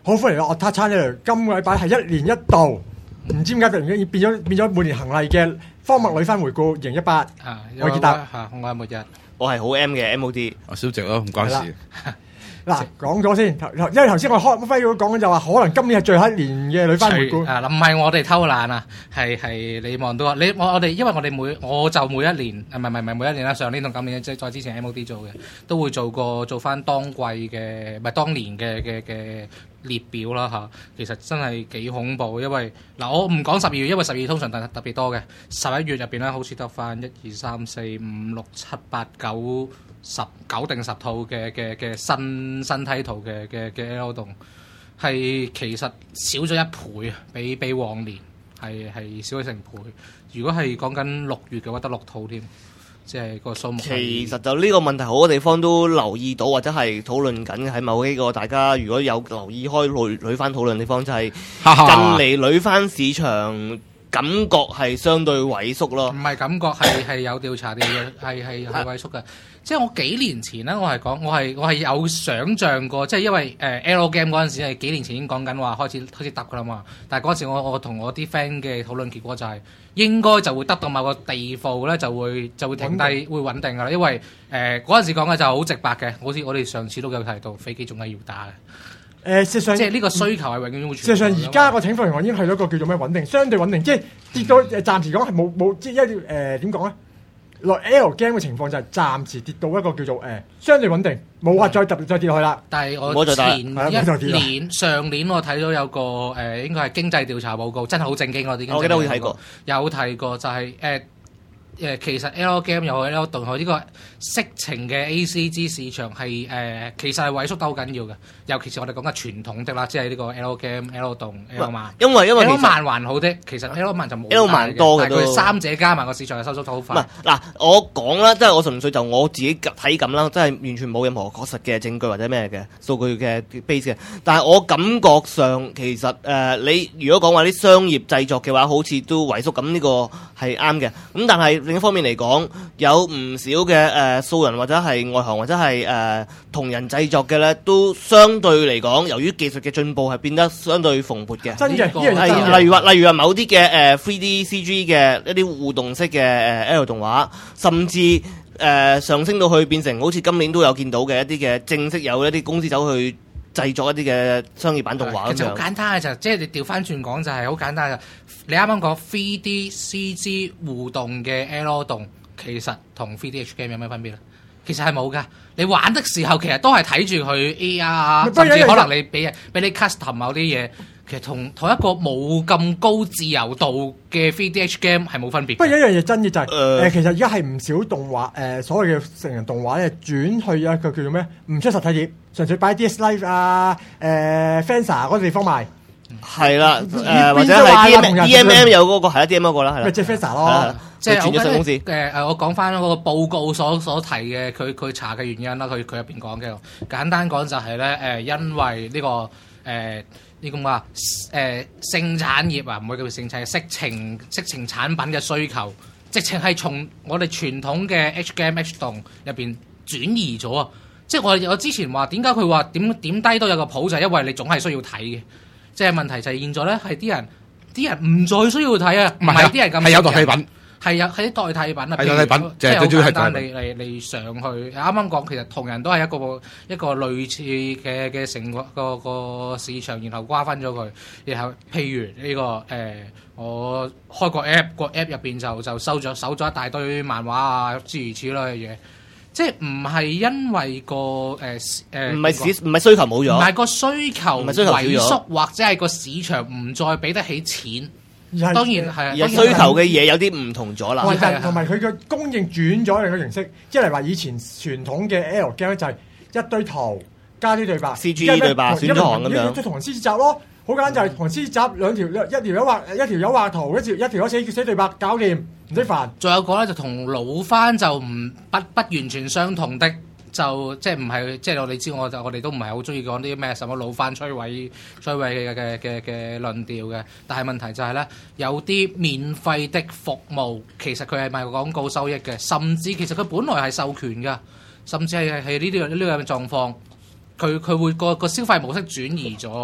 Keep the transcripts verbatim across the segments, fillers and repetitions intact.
好歡迎我 Otak Channel，今個禮拜係一年一度，唔知點解突然間變咗變咗每年恒例嘅荒謬女番回顧二零一八。 啊， 我傑達， 嚇，我係末日， 我係好 M 嘅 M O D， 我小直咯，唔關事。 嗱，講咗先，因為頭先我開輝要講嘅就話，可能今年係最後一年嘅女番回顧。 啊，唔係我哋偷懶啊，係係你望到啊，你我我哋因為我哋每我就每一年，唔係唔係唔係每一年啦，上年同今年即係再之前 M O D 做嘅，都會做過做翻當季嘅唔係當年嘅嘅嘅列表啦嚇。其實真係幾恐怖，因為嗱我唔講十二月，因為十二月通常特特別多嘅，十一月入邊咧好似得翻一二三四五六七八九。十九定十套嘅嘅嘅新新梯圖嘅嘅嘅 L 動係其實少咗一倍啊，比比往年係係少咗成倍。如果係講緊六月嘅話，得六套添，即係個數目。 其實就呢個問題好多地方都留意到，或者係討論緊喺某幾個大家如果有留意開女女番討論地方，就係、是、近嚟女番市場。感覺係相對萎縮咯， 唔係感覺係係有調查啲嘅，係係係萎縮嘅。即係我幾年前咧，我係講我係我係有想像過，即係因為誒、呃、L game 嗰陣時係幾年前已經講緊話開始開始得㗎啦嘛。但係嗰陣時我我同我啲 friend 嘅討論結果就係、是、應該就會得到某個地步咧，就會就會停低會穩定㗎啦。因為誒嗰陣時講嘅就好直白嘅，好似我哋上次都有提到，飛機仲係要打嘅。 誒，事實上即係呢個需求係永遠會存在。 事實上，而家個情況已經係一個叫做咩穩定，相對穩定，即係跌到誒暫時講係冇冇，即係一誒點講咧？落 L game 嘅情況就係暫時跌到一個叫做誒、呃、相對穩定，冇話再特別再跌落去啦。 但係我前一年上年我睇到有個誒、呃、應該係經濟調查報告，真係好正經嗰啲。 我記得好似睇過， 有提過就係、是、誒。呃誒其實 L game 又係 L 動呢個色情嘅 A C G 市場係誒、呃、其實係萎縮得好緊要嘅，尤其是我哋講嘅傳統的啦，即係呢個 L game、L 動、L 漫。 因為因為 L 漫還好啲，其實 L 漫就冇 L 漫多嘅， 但係佢三者加埋個市場嘅收縮得好快。 唔係嗱，我講啦，即係我純粹就我自己體感啦，即係完全冇任何確實嘅證據或者咩嘅數據嘅 base 嘅。但係我感覺上其實誒、呃，你如果講話啲商業製作嘅話，好似都萎縮，咁呢個係啱嘅。咁但係另一方面嚟講，有唔少嘅誒、呃、素人或者係外行或者係誒、呃、同人製作嘅咧，都相對嚟講，由於技術嘅進步係變得相對蓬勃嘅。 真嘅，呢樣係例如話，例如話某啲嘅誒 three D C G 嘅一啲互動式嘅誒 L 動畫，甚至誒、呃、上升到去變成好似今年都有見到嘅一啲嘅正式有一啲公司走去製作一啲嘅商業版動畫咁樣。 其實好簡單嘅就即係你調翻轉講就係好簡單嘅。你啱啱講 three D C G 互動嘅 L 動，其實同 three D H game 有咩分別咧？其實係冇噶。你玩的時候其實都係睇住佢 A R， 甚至可能你俾俾你 custom 某啲嘢，其實同同一個冇咁高自由度嘅 three D H game 係冇分別。 不過有一樣嘢真嘅就係、是、誒、呃，其實而家係唔少動畫誒、呃，所謂嘅成人動畫咧，轉去一個叫做咩？唔出實體碟，純粹擺 D S Live 啊、誒、呃、Fensa 嗰個地方賣。 係啦，誒、呃、或者係 D M M 有嗰、那個係啦 ，D M M 嗰個啦，係啦， 即係 Fensa 咯， 即係轉咗新公司。 誒誒、呃，我講翻嗰個報告所所提嘅，佢佢查嘅原因啦，佢佢入邊講嘅，簡單講就係咧誒，因為呢、這個誒呢個話誒性產業啊，唔會叫做性產業，色情色情產品嘅需求，直情係從我哋傳統嘅 H game H 動入邊轉移咗啊！即係我我之前話點解佢話點點低都有個譜，就係、是、因為你總係需要睇嘅。即係問題就係現在咧，係啲人啲人唔再需要睇啊，唔係啲人咁係有代替品， 係有係啲代替品啊， 係代替品， 即係好簡單嚟嚟嚟上去。啱啱講其實同人都係一個一個類似嘅嘅成個個個市場，然後瓜分咗佢，然後譬如呢、這個誒、呃，我開個 app 個 app 入邊就就收咗收咗一大堆漫畫啊，諸如此類嘅嘢。即係唔係因為個誒誒， 唔係市唔係需求冇咗， 唔係個需求萎縮，或者係個市場唔再俾得起錢。當然係， 而需求嘅嘢有啲唔同咗啦。 同埋佢嘅供應轉咗另一個形式，即係話以前傳統嘅 L game 就係一堆圖加啲對白 ，C G 對白選行咁樣， 即係同人獅子集咯。好簡單就係同獅子集兩條一條友畫一條友畫圖，一條一條友寫寫對白，搞掂唔使煩。 仲有個咧就同老番就唔不不完全相同的，就即係唔係即係我哋知我就我哋都唔係好中意講啲咩什麼老番摧毀摧毀嘅嘅嘅嘅論調嘅。但係問題就係咧，有啲免費的服務其實佢係賣廣告收益嘅，甚至其實佢本來係授權㗎，甚至係係呢啲呢個狀況，佢佢會個個消費模式轉移咗。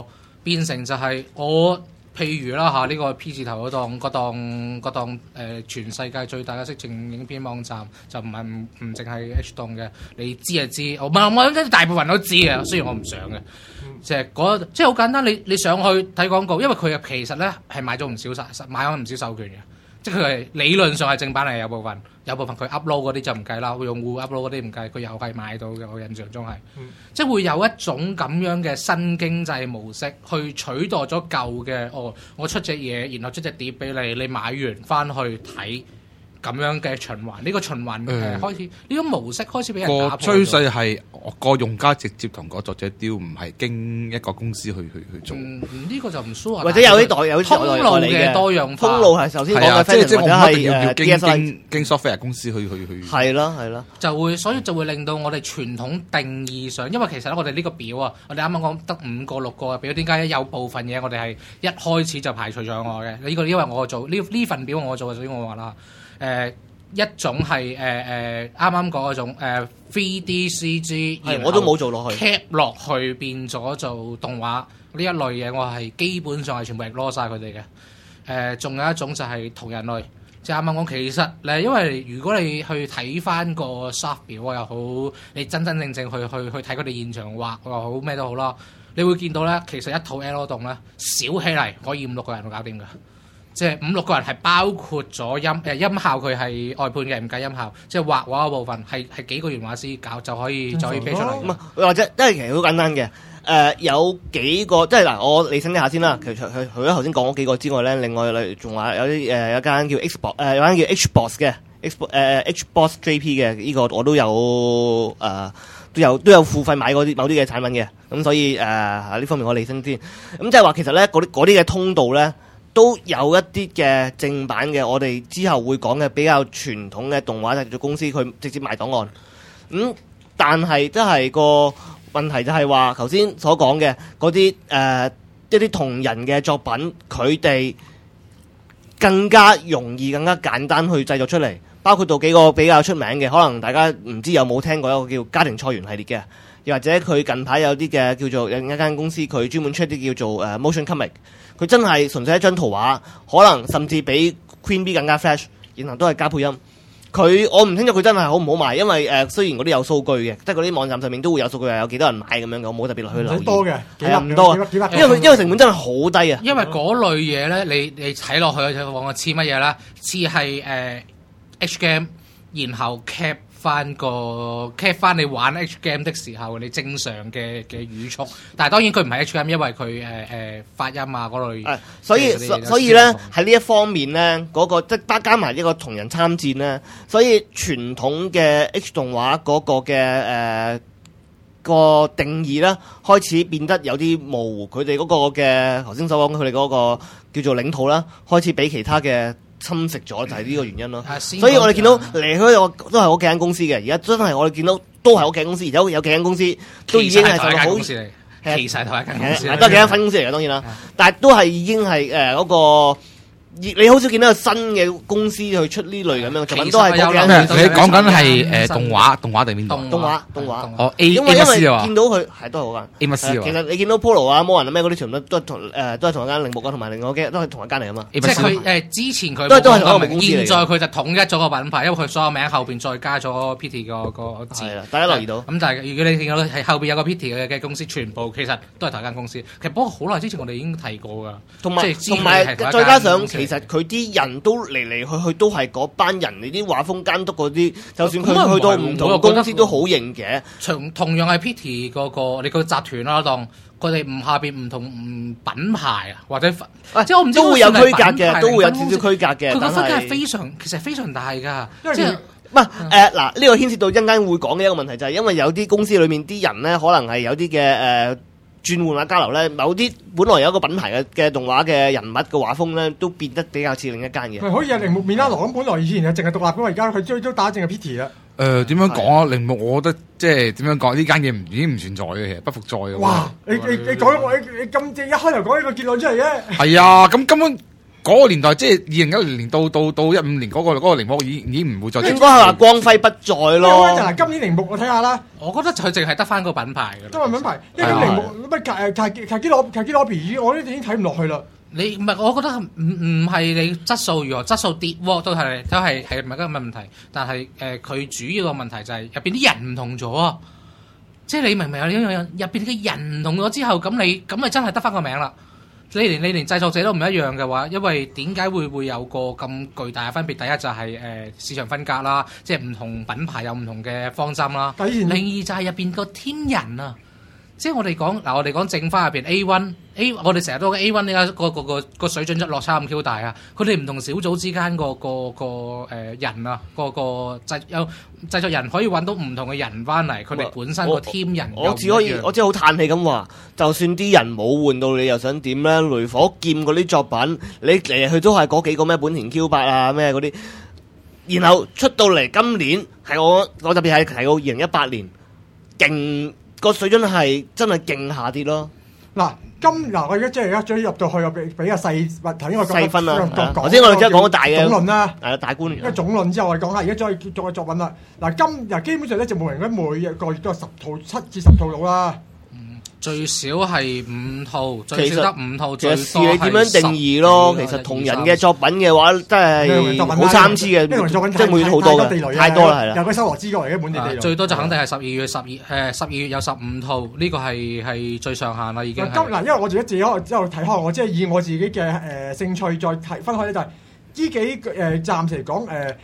變成就係我。譬如啦嚇，呢、這個 P 字頭嗰檔嗰檔嗰檔、呃、全世界最大嘅色情影片網站，就唔係唔唔淨係 H 檔嘅，你知就知，我唔係我諗大部分都知嘅，雖然我唔想嘅，即係嗰即係好簡單，你你上去睇廣告，因為佢其實咧係買咗唔少曬，買咗唔少授權嘅，即係佢係理論上係正版嚟，有部分有部分佢 upload 嗰啲就唔計啦，用戶 upload 嗰啲唔計，佢又係買到嘅，我印象中係，嗯、即係會有一種咁樣嘅新經濟模式去取代咗舊嘅，哦，我出隻嘢，然後出隻碟俾你，你買完翻去睇。咁樣嘅循環，呢、這個循環誒、呃、開始，呢、這個模式開始俾人打破。個趨勢係個用家直接同個作者丟，唔係經一個公司去去去做。 嗯，呢、這個就唔 sure。 或者有啲代有啲通路嘅多樣化。 通路係首先講嘅， 即係即係我唔一定要誒叫經經經 software 公司去去去。 係咯係咯， 就會所以就會令到我哋傳統定義上，因為其實咧我哋呢個表啊，我哋啱啱講得五個六個嘅表，點解有部分嘢我哋係一開始就排除咗我嘅？呢、這個因為我做呢呢份表我做嘅，所以我話啦，誒、呃。一種係誒誒啱啱講嗰種誒 three D C G， 我都冇做落去 cap 落去變咗做動畫呢一類嘢，我係基本上係全部 ignore 曬佢哋嘅。誒、呃，仲有一種就係同人類，即係啱啱講，其實咧，因為如果你去睇翻個 soft 表又好，你真真正正去去去睇佢哋現場畫又好咩都好啦，你會見到咧，其實一套 L 動咧少起嚟可以五六個人就搞掂㗎。即係五六個人係包括咗音誒、呃、音效，佢係外判嘅，唔計音效。即係畫畫嗰部分係係幾個原畫師搞就可以就可以俾出嚟。 唔係或者因為其實好簡單嘅誒、呃，有幾個即係嗱，我理清一下先啦。其實佢除咗頭先講嗰幾個之外咧，另外例仲話有啲誒、呃、有間叫 Xbox 誒有間叫 HBox 嘅 Xbox 誒 HBox J P 嘅呢個我都有誒、呃、都有都有付費買嗰啲某啲嘅產品嘅。咁所以誒呢、呃、方面我理清先。咁即係話其實咧嗰啲嗰啲嘅通道咧。都有一啲嘅正版嘅，我哋之後會講嘅比較傳統嘅動畫製作公司，佢直接賣檔案。咁、嗯、但係都係個問題就係話，頭先所講嘅嗰啲誒一啲同人嘅作品，佢哋更加容易、更加簡單去製作出嚟。包括到幾個比較出名嘅，可能大家唔知有冇聽過一個叫家庭菜園系列嘅，又或者佢近排有啲嘅叫做另一間公司，佢專門出啲叫做誒、uh, motion comic。佢真係純粹一張圖畫，可能甚至比 Queen Bee 更加 flash， 然後都係加配音。佢我唔清楚佢真係好唔好賣，因為誒、呃、雖然嗰啲有數據嘅，即係嗰啲網站上面都會有數據，有幾多人買咁樣嘅，我冇特別落去留意。 好多嘅， 係啊，唔多啊，因為佢因為成本真係好低啊。 因為嗰類嘢咧，你你睇落去就話我似乜嘢啦？似係誒 H game，然後 cap。翻個 cap 翻你玩 H game 的時候，你正常嘅嘅語速，但係當然佢唔係 H game，因為佢誒誒發音啊嗰類。誒， 所以所以咧喺呢一方面咧，嗰、那個即係加埋一個同人參戰咧，所以傳統嘅 H 動畫嗰個嘅誒、呃、個定義咧，開始變得有啲模糊。佢哋嗰個嘅頭先所講，佢哋嗰個叫做領土啦，開始俾其他嘅侵蝕咗，就係呢個原因咯。所以我哋見到嚟去都係嗰幾間公司嘅，而家真係我哋見到都係嗰幾間公司，而有有幾間公司都已經係受到好， 其實係同一間公司， 都係幾間分公司嚟嘅，當然啦。但係都係已經係誒嗰個，你好少見到有新嘅公司去出呢類咁樣嘅作品，都係嗰幾間。 你講緊係誒動畫動畫定邊度？ 動畫動畫哦 A 因為因為見到佢係都係嗰間 A 乜 C 其實你見到 Polo 啊、魔人啊咩嗰啲全部都都係同誒都係同一間鈴木啊，同埋另外嘅都係同一間嚟啊嘛。 即係佢誒之前佢都都係同一個公司嚟。 現在佢就統一咗個品牌，因為佢所有名後邊再加咗 P T 個個字。 係啦，大家留意到。 咁但係如果你見到係後邊有個 P T 嘅嘅公司，全部其實都係同一間公司。其實不過好耐之前我哋已經提過㗎。同埋同埋再加上其實佢啲人。都嚟嚟去去都係嗰班人，你啲畫風監督嗰啲，就算佢去到唔同公司都好型嘅。 同同樣係 P T 嗰個你個集團啦，當佢哋唔下邊唔同唔品牌啊，或者即係我唔知都會有區隔嘅，都會有少少區隔嘅。 佢個分界係非常其實非常大㗎，即係唔係誒嗱呢個牽涉到一陣間會講嘅一個問題，就係因為有啲公司裏面啲人咧，可能係有啲嘅誒。轉換或交流咧，某啲本來有一個品牌嘅嘅動畫嘅人物嘅畫風咧，都變得比較似另一間嘅。 係可以啊，鈴木面拉羅咁，本來以前係淨係獨立嘅，而家佢追都打正係 P T 啦。 誒點樣講啊？鈴木，我覺得即係點樣講？呢間嘢唔已經唔存在嘅，其實不復在嘅。 哇！你你你講我你你咁正一開頭講呢個結論出嚟嘅。 係啊，咁根本嗰個年代，即係二零一零年到到到一五年嗰、嗰個嗰、嗰個鈴木已已經唔會再應該係話光輝不再咯。 嗱，今年鈴木我睇下啦， 我覺得佢淨係得翻個品牌㗎啦。 今日品牌，因為鈴木乜卡誒卡卡基羅卡基羅比，我都已經睇唔落去啦。 你唔係，我覺得唔唔係你質素如何，質素跌喎都係都係係唔係一個問題，但係誒佢主要個問題就係入邊啲人唔同咗啊！即係你明唔明啊？入邊嘅人唔同咗之後，咁你咁咪真係得翻個名啦。你連你連製作者都唔一樣嘅話，因為點解會會有個咁巨大嘅分別？第一就係、是、誒、呃、市場分隔啦，即係唔同品牌有唔同嘅方針啦。另二就係入邊個 team 人啊。即係我哋講嗱，我哋講正翻入邊 A 一 A， 我哋成日都講 A 一點解個個個個水準一落差咁 Q 大啊？佢哋唔同小組之間個個個誒人啊，個個製有製作人可以揾到唔同嘅人翻嚟，佢哋本身個 team 人我只可以我只好嘆氣咁話，就算啲人冇換到，你又想點咧？雷火劍嗰啲作品，你嚟嚟去都係嗰幾個咩本田 Q 八啊咩嗰啲，然後出到嚟今年係我我特別係提到二零一八年勁。個水準係真係勁下跌咯。 嗱，今嗱我而家即係而家終於入到去，我比比較細，頭先我細分啦。 頭先我哋即係講個大嘅總論啦， 係啦，大觀。 因為總論之後，我哋講下而家再再嘅作品啦。嗱，今嗱基本上咧就冇人咧每個月都有十套七至十套到啦。 最少係五套，最少得五套。 其實視你點樣定義咯。其實同人嘅作品嘅話，真係好參差嘅，即係每好多嘅，太多啦，係啦。 有個修羅之國嚟嘅本地地雷， 最多就肯定係十二月十二誒十二月有十五套，呢個係係最上限啦，已經。 嗱，因為我自己自己可之後睇開，我即係以我自己嘅誒興趣再睇分開咧，就係呢幾誒暫時嚟講誒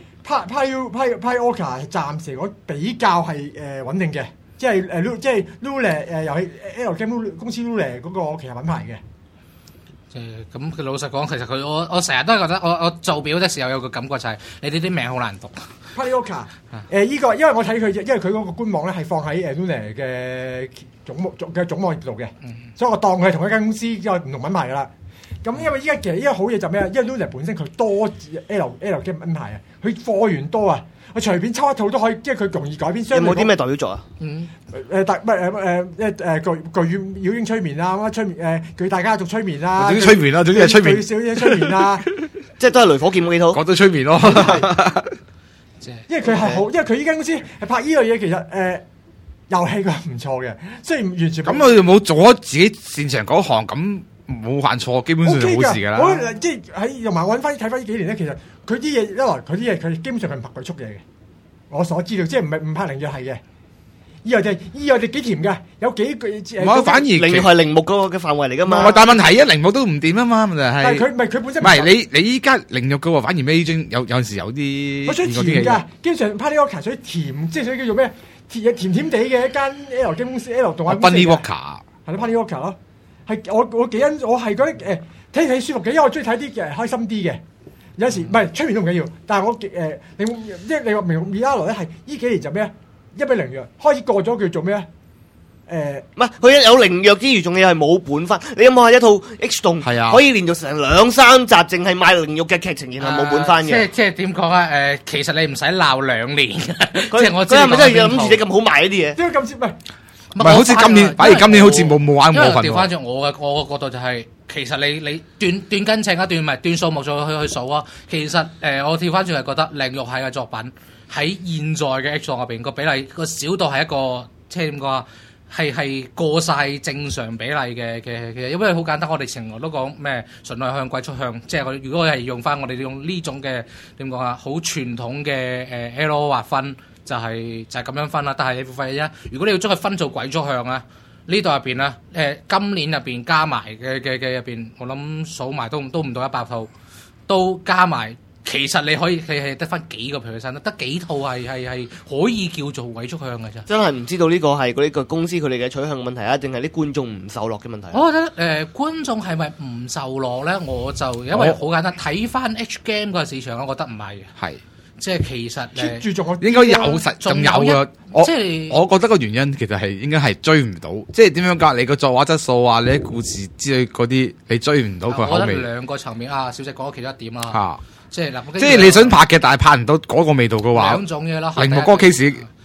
Pi Pi Oka 暫時嚟講比較係誒穩定嘅。即係誒，即係 Lule 誒遊戲 L Game 公司 Lule 嗰個旗下品牌嘅。 誒咁佢老實講，其實佢我我成日都係覺得，我我做表的時候有個感覺就係、是、你哋啲名好難讀。 Palioka 誒依個，因為我睇佢，因為佢嗰個官網咧係放喺誒 Lule 嘅總總嘅總網頁度嘅，嗯、所以我當佢係同一間公司，因為唔同品牌噶啦。咁因為依家其實依家好嘢就咩啊？因為 Lule 本身佢多 L L Game 品牌啊，佢貨源多啊。我隨便抽一套都可以，即係佢容易改編。 有冇啲咩代表作啊？ 嗯， 誒大唔係誒誒誒巨巨乳妖精催眠啊，乜催眠誒巨大家族催眠啊， 總之催眠啦，總之係催眠。 巨小姐催眠啊， 即係都係雷火劍嗰幾套。 講到催眠咯， 因為佢係好，因為佢依間公司係拍依樣嘢，其實誒遊戲佢係唔錯嘅，雖然完全咁佢冇做咗自己擅長嗰行，咁冇犯錯，基本上就冇事㗎啦。 我即係喺同埋我揾翻睇翻呢幾年咧，其實。佢啲嘢一來，佢啲嘢佢基本上係唔拍鬼畜嘢嘅。我所知道，即係唔係唔拍靈藥係嘅。依樣就係依樣，你幾甜㗎？有幾句我反而靈藥係鈴木嗰個嘅範圍嚟㗎嘛。 但問題啊，鈴木都唔掂啊嘛，問題係。 但係佢唔係佢本身唔係你你依家靈藥嘅喎，反而味精有有陣時有啲。 佢水甜㗎，經常 Party Walker 水甜，即係水叫做咩？甜甜甜地嘅一間 L 公司 L 動畫公司。 Bunny Walker 係咯 Party Walker 咯，係我我幾欣我係覺得誒睇睇舒服嘅，因為我中意睇啲嘅開心啲嘅。有時唔係催眠都唔緊要，但係我誒、呃、你即係你話明米拉羅咧係呢幾年就咩啊？一比零藥開始過咗叫做咩啊？誒唔係佢一有靈藥之餘，仲要係冇本分。你有冇係一套 H 動係啊？可以連續成兩三集，淨係賣靈藥嘅劇情，然後冇本翻嘅。 即即係點講啊？誒，其實你唔使鬧兩年。 即係我佢係咪真係諗住你咁好賣呢啲嘢？ 點解咁接唔係？ 唔係好似今年，反而今年好似冇冇玩過份。 調翻轉我嘅我嘅角度就係、是，其實你你斷斷斤秤啊，斷唔係斷數目再去去數啊。其實誒、呃，我調翻轉係覺得靈肉系嘅作品喺現在嘅 H 檔入邊個比例個小度係一個即係點講啊？係係過晒正常比例嘅嘅嘅，因為好簡單，我哋成日都講咩純內向、貴出向，即係我如果係用翻我哋用呢種嘅點講啊，好傳統嘅誒 L 劃分。就係、是、就係、是、咁樣分啦，但係你會發現一，如果你要將佢分做鬼畜向啊，呢度入邊咧，誒、呃、今年入邊加埋嘅嘅嘅入邊，我諗數埋都都唔到一百套，都加埋，其實你可以你係得翻幾個 percent，得幾套係係係可以叫做鬼畜向嘅啫。真係唔知道呢個係嗰啲個公司佢哋嘅取向問題啊，定係啲觀眾唔受落嘅問題？ 我覺得誒、呃、觀眾係咪唔受落咧？我就因為好簡單，睇翻 H game 個市場，我覺得唔係嘅。係。即係其實誒， 應該有實仲有嘅。我即係我覺得個原因其實係應該係追唔到，即係點樣講？你個作畫質素啊，你啲故事之類嗰啲，你追唔到佢口味。 我覺得兩個層面啊，小姐講咗其中一點啊，即係嗱， 即係你想拍嘅，但係拍唔到嗰個味道嘅話， 兩種嘢啦。 另外嗰個 case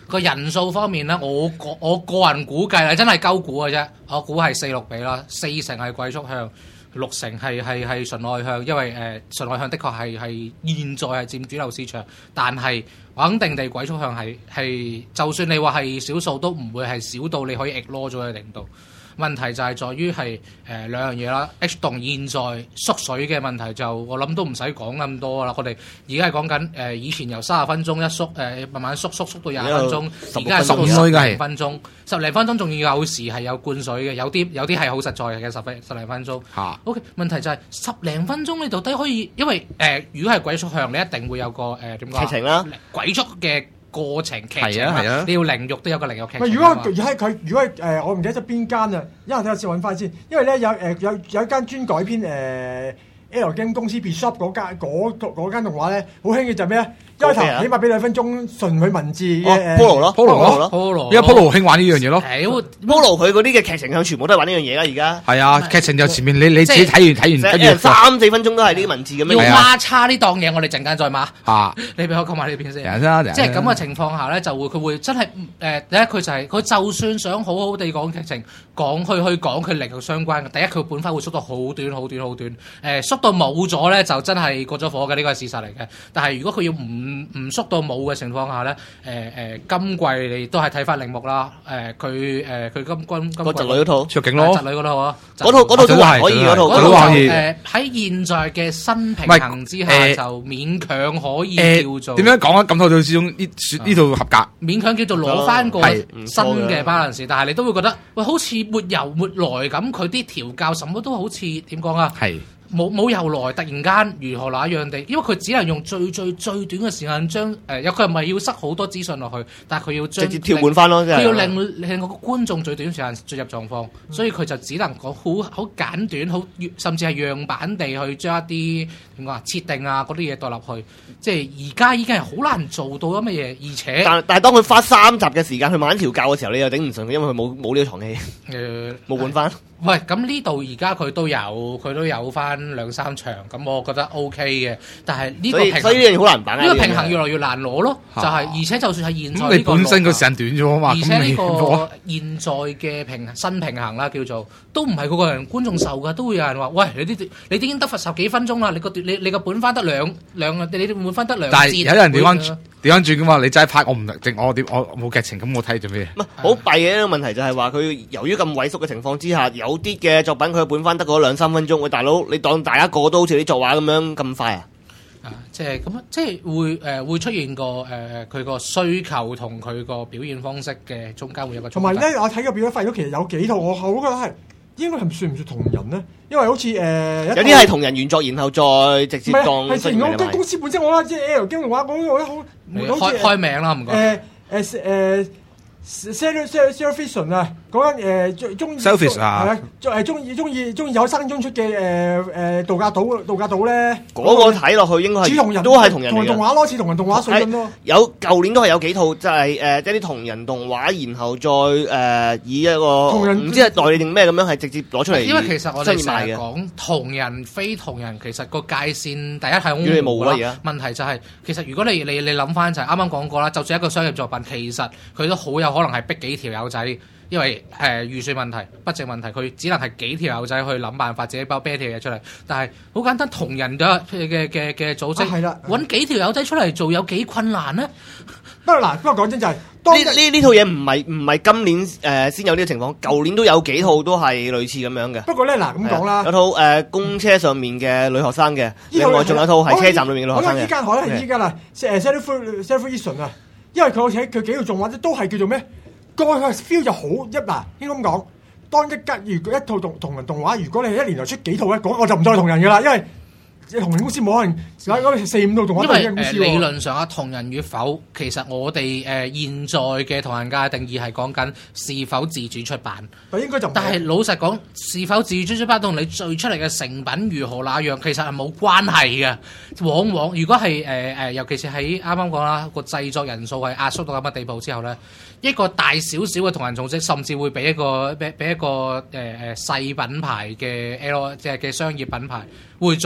個人數方面咧，我個我個人估計啦，真係鳩估嘅啫。我估係四六比啦，四成係鬼畜向，六成係係係純外向。因為誒、呃、純外向的確係係現在係佔主流市場，但係肯定地鬼畜向係係，就算你話係少數，都唔會係少到你可以 ignore 咗嘅程度。問題就係在於係誒兩樣嘢啦 ，H 動現在縮水嘅問題就我諗都唔使講咁多啦。我哋而家係講緊誒以前由三十分鐘一縮誒、呃、慢慢縮縮縮到廿分鐘，而家係縮到十零分鐘，十零分鐘仲要有時係有灌水嘅，有啲有啲係好實在嘅十分十零分鐘。嚇、啊、OK， 問題就係十零分鐘你到底可以，因為誒、呃、如果係鬼畜向，你一定會有個誒點講劇情啦，鬼畜嘅。過程劇情啊，啊你要靈肉都有個靈肉劇情。 如果而家佢，如果誒、呃、我唔記得咗邊間啊，因為睇下先揾翻先。因為咧有誒、呃、有有一間專改編誒、呃、L Game 公司 Bishop 嗰間嗰嗰間動畫咧，好興嘅就係咩咧？一開頭起碼俾兩分鐘純佢文字嘅 Polo 咯 ，Polo 咯 ，Polo， 而家 Polo 興玩呢樣嘢咯。 Polo 佢嗰啲嘅劇情向全部都係玩呢樣嘢啦，而家。係啊，劇情就前面你你自己睇完睇完，跟住三四分鐘都係呢啲文字咁樣。 要孖叉呢檔嘢，我哋陣間再孖。 嚇， 你俾我講埋呢邊先。 即係咁嘅情況下咧，就會佢會真係誒第一佢就係佢就算想好好地講劇情，講去去講佢靈肉相關嘅。第一佢本番會縮到好短好短好短，誒縮到冇咗咧就真係過咗火嘅，呢個係事實嚟嘅。但係如果佢要唔唔縮到冇嘅情況下咧，誒、呃、誒今季你都係睇翻鈴木啦，誒佢誒佢今今今個侄女嗰套卓景咯， 侄女嗰套啊， 嗰套嗰套都係可以嗰套， 嗰套都可以誒喺現在嘅新平衡之下、呃、就勉強可以叫做點、呃、樣講啊？咁套之中呢呢套合格， 勉強叫做攞翻個新嘅 balance，但係你都會覺得喂好似沒由沒來咁，佢啲調教什麼都好似點講啊？係。冇冇由來，突然間如何那樣地，因為佢只能用最最最短嘅時間將誒，有佢唔係要塞好多資訊落去，但係佢要將直接調換翻咯， 佢要令令個觀眾最短時間進入狀況，嗯、所以佢就只能講好好簡短，好甚至係樣板地去將一啲點講啊設定啊嗰啲嘢代入去，即係而家已經係好難做到咁嘅嘢，而且但但係當佢花三集嘅時間去慢慢調教嘅時候，你又頂唔順，因為佢冇冇呢個床戲，誒冇換翻。 喂，咁呢度而家佢都有，佢都有翻兩三場，咁我覺得 O K 嘅。但係呢個平衡， 所以呢樣嘢好難把握。 呢個平衡越來越難攞咯，就係、是、而且就算係現在、這個， 咁你本身個時間短咗啊嘛， 而且呢個現在嘅平新平衡啦，叫做都唔係個個人觀眾受㗎，都會有人話：喂，你啲你已經得罰十幾分鐘啦，你個你你個本翻得兩兩，你換翻得兩節。 但係有人調翻調翻轉㗎嘛？你齋拍我唔淨我點我冇劇情，咁我睇做咩？ 唔係好弊嘅一個問題就係話佢由於咁萎縮嘅情況之下，有啲嘅作品佢本翻得嗰兩三分鐘，喂大佬你當大家個個都好似啲作畫咁樣咁快啊？ 啊，即係咁，即係會誒、呃、會出現個誒佢個需求同佢個表現方式嘅中間會有個衝突。 同埋咧，我睇個表演發現到其實有幾套，我好覺得係應該係算唔算同人咧？因為好似誒、呃、 有啲係同人原作，然後再直接當係前我間公司本身我覺得即係 L Game 嘅話，我覺得好開開名啦，唔該。 誒誒誒。Selfish 啊，嗰間誒最中意係啊，誒中意中意中意有生中出嘅誒誒度假島度假島咧， 嗰個睇落去應該係似同人， 都係同人同人動畫咯，似同人動畫水準咯。 有舊年都係有幾套，即係誒即係啲同人動畫，然後再誒以一個唔知係代理定咩咁樣，係直接攞出嚟。 因為其實我哋成日講同人非同人，其實個界線第一係好模糊啦。問題就係其實如果你你你諗翻就係啱啱講過啦，就算一個商業作品，其實佢都好有可能係逼幾條友仔，因為誒、呃、預算問題、budget問題，佢只能係幾條友仔去諗辦法自己包啤條嘢出嚟。但係好簡單，同人嘅嘅嘅嘅組織，係啦、啊，揾幾條友仔出嚟做有幾困難呢？ 不過嗱，不過講真就係呢呢呢套嘢唔係唔係今年誒、呃、先有呢個情況，舊年都有幾套都係類似咁樣嘅。 不過咧嗱咁講啦， 有套誒、呃、公車上面嘅女學生嘅，另外仲有套係車站裏面嘅女學生嘅。 依間可能係依間啦，誒 Self-Self-Self-Vision 啊。因為佢好似佢幾套動畫都係叫做咩？個 feel 就好一嗱，應該咁講。當一吉如果一套同同人動畫，如果你係一年就出幾套咧，嗰我就唔再同人噶啦，因為同人公司冇可能有四五套動畫都係公司。 因為誒理論上啊，同人與否，其實我哋誒、呃、現在嘅同人界嘅定義係講緊是否自主出版。 應該就唔係。但係老實講，是否自主出版同你最出嚟嘅成品如何那樣，其實係冇關係嘅。往往如果係誒誒，尤其是喺啱啱講啦，個製作人數係壓縮到咁嘅地步之後咧，一個大少少嘅同人組織，甚至會俾一個俾俾一個誒誒細品牌嘅 L 即係嘅商業品牌，會仲更加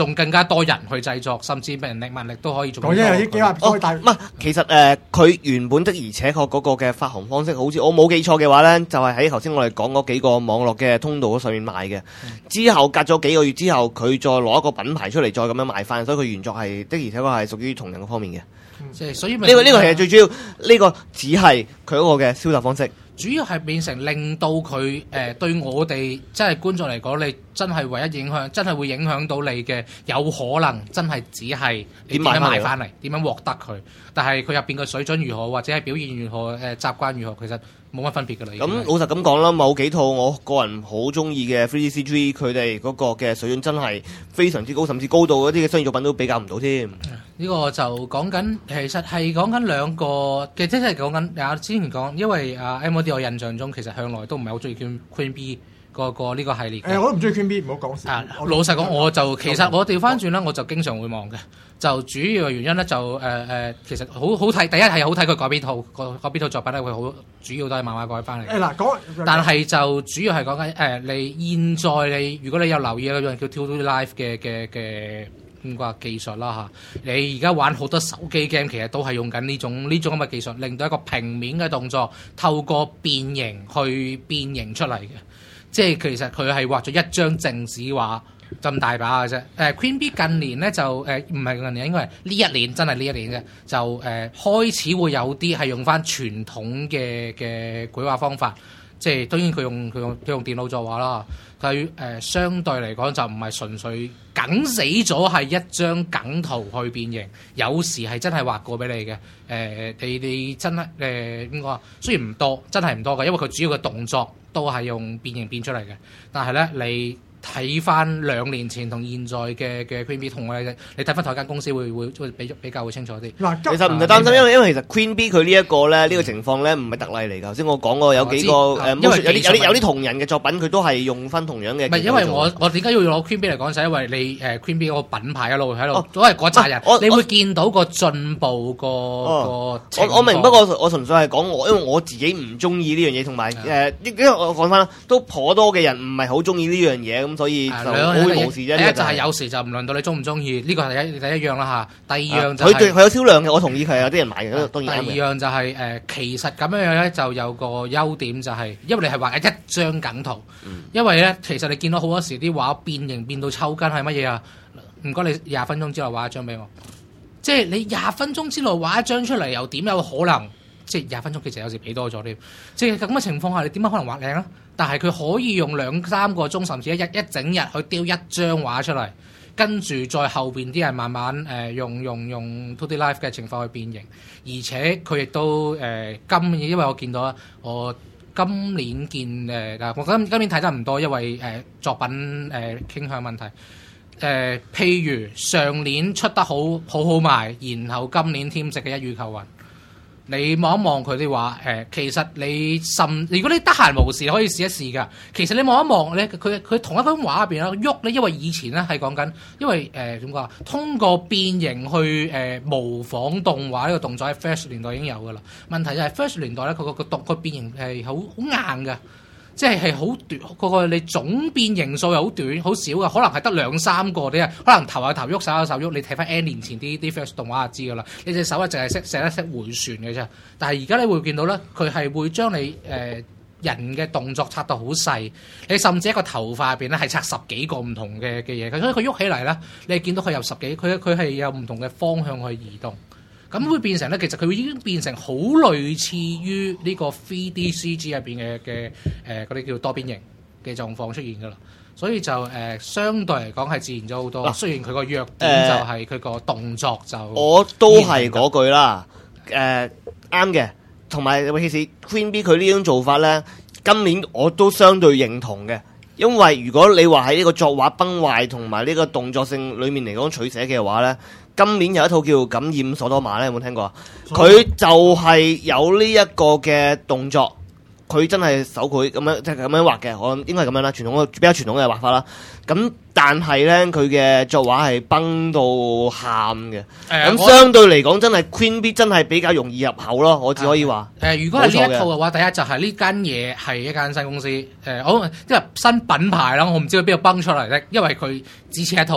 多人去製作，甚至人力物力都可以做。 講真有啲幾話哦，唔係，其實誒，佢、呃、原本的而且確嗰個嘅發行方式，好似我冇記錯嘅話咧，就係喺頭先我哋講嗰幾個網絡嘅通道上面賣嘅。嗯、之後隔咗幾個月之後，佢再攞一個品牌出嚟，再咁樣賣翻，所以佢原作係的而且確係屬於同人嘅方面嘅。 即、嗯、係所以呢、 這個呢、這個係最主要，呢、這個只係佢嗰個嘅銷售方式。 主要係變成令到佢誒、呃、對我哋真係觀眾嚟講，你真係唯一影響，真係會影響到你嘅，有可能真係只係你點樣賣翻嚟，點樣獲得佢。但係佢入邊嘅水準如何，或者係表現如何，誒、呃、習慣如何，其實冇乜分別㗎啦。 咁老實咁講啦，某幾套我個人好中意嘅 three D C G， 佢哋嗰個嘅水準真係非常之高，甚至高到一啲嘅商業作品都比較唔到添。呢、 這個就講緊，其實係講緊兩個嘅，即係講緊啊之前講，因為啊 M O D 我印象中其實向來都唔係好中意 Queen B 個個呢個系列嘅。誒、欸，我都唔中意 Queen B， 唔好講事。啊，老實講，我就其實我調翻轉啦，我就經常會望嘅。就主要嘅原因咧，就誒誒、呃，其實好好睇。第一係好睇佢改編套個改編套作品咧，佢好主要都係漫畫改翻嚟。誒嗱，講，但係就主要係講緊誒，你現在你如果你有留意一樣叫 two D Life 嘅嘅嘅咁個技術啦嚇，你而家玩好多手機 game 其實都係用緊呢種呢種咁嘅技術，令到一個平面嘅動作透過變形去變形出嚟嘅。即係其實佢係畫咗一張靜止畫。咁大把嘅啫，誒、呃、Queen B 近年咧就誒唔係近年，應該係呢一年，真係呢一年嘅，就誒、呃、開始會有啲係用翻傳統嘅嘅繪畫方法，即係當然佢用佢用佢用電腦作畫啦，佢誒、呃、相對嚟講就唔係純粹梗死咗係一張梗圖去變形，有時係真係畫過俾你嘅，誒、呃、你你真係誒點講啊？雖然唔多，真係唔多嘅，因為佢主要嘅動作都係用變形變出嚟嘅，但係咧你。睇翻兩年前同現在嘅嘅 Queen B 同我哋，你睇翻同一間公司會會會比比較會清楚啲。嗱， 其實唔係擔心，因為因為其實 Queen B 佢呢一個咧，呢、呢個情況咧唔係特例嚟㗎。頭先我講過有幾個誒，有啲有啲有啲同人嘅作品，佢都係用翻同樣嘅。唔係，因為我我點解要攞 Queen B 嚟講，就係因為你誒 Queen B 嗰個品牌一路喺度、哦，都係嗰扎人、啊，你會見到個進步個、哦、個。我我明，不過我純粹係講我，因為我自己唔中意呢樣嘢，同埋誒，因為我講翻啦，都頗多嘅人唔係好中意呢樣嘢。咁所以就好無事啫。第一就係有時就唔輪到你中唔中意，呢個係第一第一樣啦嚇。第二樣就係佢佢有銷量嘅，我同意佢有啲人買嘅，當然。 第二樣就係誒，其實咁樣樣咧就有個優點就係，因為你係畫一張梗圖，因為咧其實你見到好多時啲畫變形變到抽筋係乜嘢啊？唔該你廿分鐘之內畫一張俾我，即係你廿分鐘之內畫一張出嚟，又點有可能？即係廿分鐘其實有時俾多咗添，即係咁嘅情況下，你點解可能畫靚啊？但係佢可以用兩三個鐘，甚至一日一整日去雕一張畫出嚟，跟住再後邊啲人慢慢誒、呃、用用用 two D Life 嘅情況去變形，而且佢亦都誒、呃、今年，因為我見到我今年見誒嗱、呃，我今今年睇得唔多，因為誒、呃、作品誒、呃、傾向問題。誒、呃，譬如上年出得好好好賣，然後今年添食嘅一語求雲。你望一望佢哋話誒，其實你甚，如果你得閒無事可以試一試㗎。其實你望一望咧，佢佢同一幅畫入邊咧喐咧，因為以前咧係講緊，因為誒點講啊，通過變形去誒、呃、模仿動畫呢個動作喺 Flash 年代已經有㗎啦。問題就係 Flash 年代咧，佢個個動佢變形係好好硬㗎。即係係好短，個個你總變形數又好短，好少嘅，可能係得兩三個啲啊，可能頭下頭喐，手下手喐。你睇翻 N 年前啲啲 Flash 動畫就知噶啦，你隻手咧淨係識寫得識回旋嘅啫。但係而家你會見到咧，佢係會將你誒、呃、人嘅動作拆到好細，你甚至一個頭髮入邊咧係拆十幾個唔同嘅嘅嘢，所以佢喐起嚟咧，你見到佢有十幾，佢佢係有唔同嘅方向去移動。咁會變成咧，其實佢已經變成好類似於呢個 three D C G 入邊嘅嘅誒嗰啲叫多邊形嘅狀況出現㗎啦，所以就誒、呃、相對嚟講係自然咗好多。雖然佢個弱點就係佢個動作就、呃、 我都係嗰句啦，誒啱嘅，同埋尤其是 Queen B 佢呢種做法咧，今年我都相對認同嘅。因為如果你話喺呢個作畫崩壞同埋呢個動作性裏面嚟講取捨嘅話咧，今年有一套叫《感染索多瑪》咧，有冇聽過啊？佢就係有呢一個嘅動作，佢真係手繪咁樣，即係咁樣畫嘅。我諗應該係咁樣啦，傳統嘅比較傳統嘅畫法啦。咁但係咧，佢嘅作畫係崩到喊嘅。咁、呃、相對嚟講，真係 Queen B 真係比較容易入口咯。我只可以話。誒、呃呃，如果係呢一套嘅話，第一就係呢間嘢係一間新公司。誒、呃，我即係新品牌啦，我唔知佢邊度崩出嚟咧，因為佢只此一套。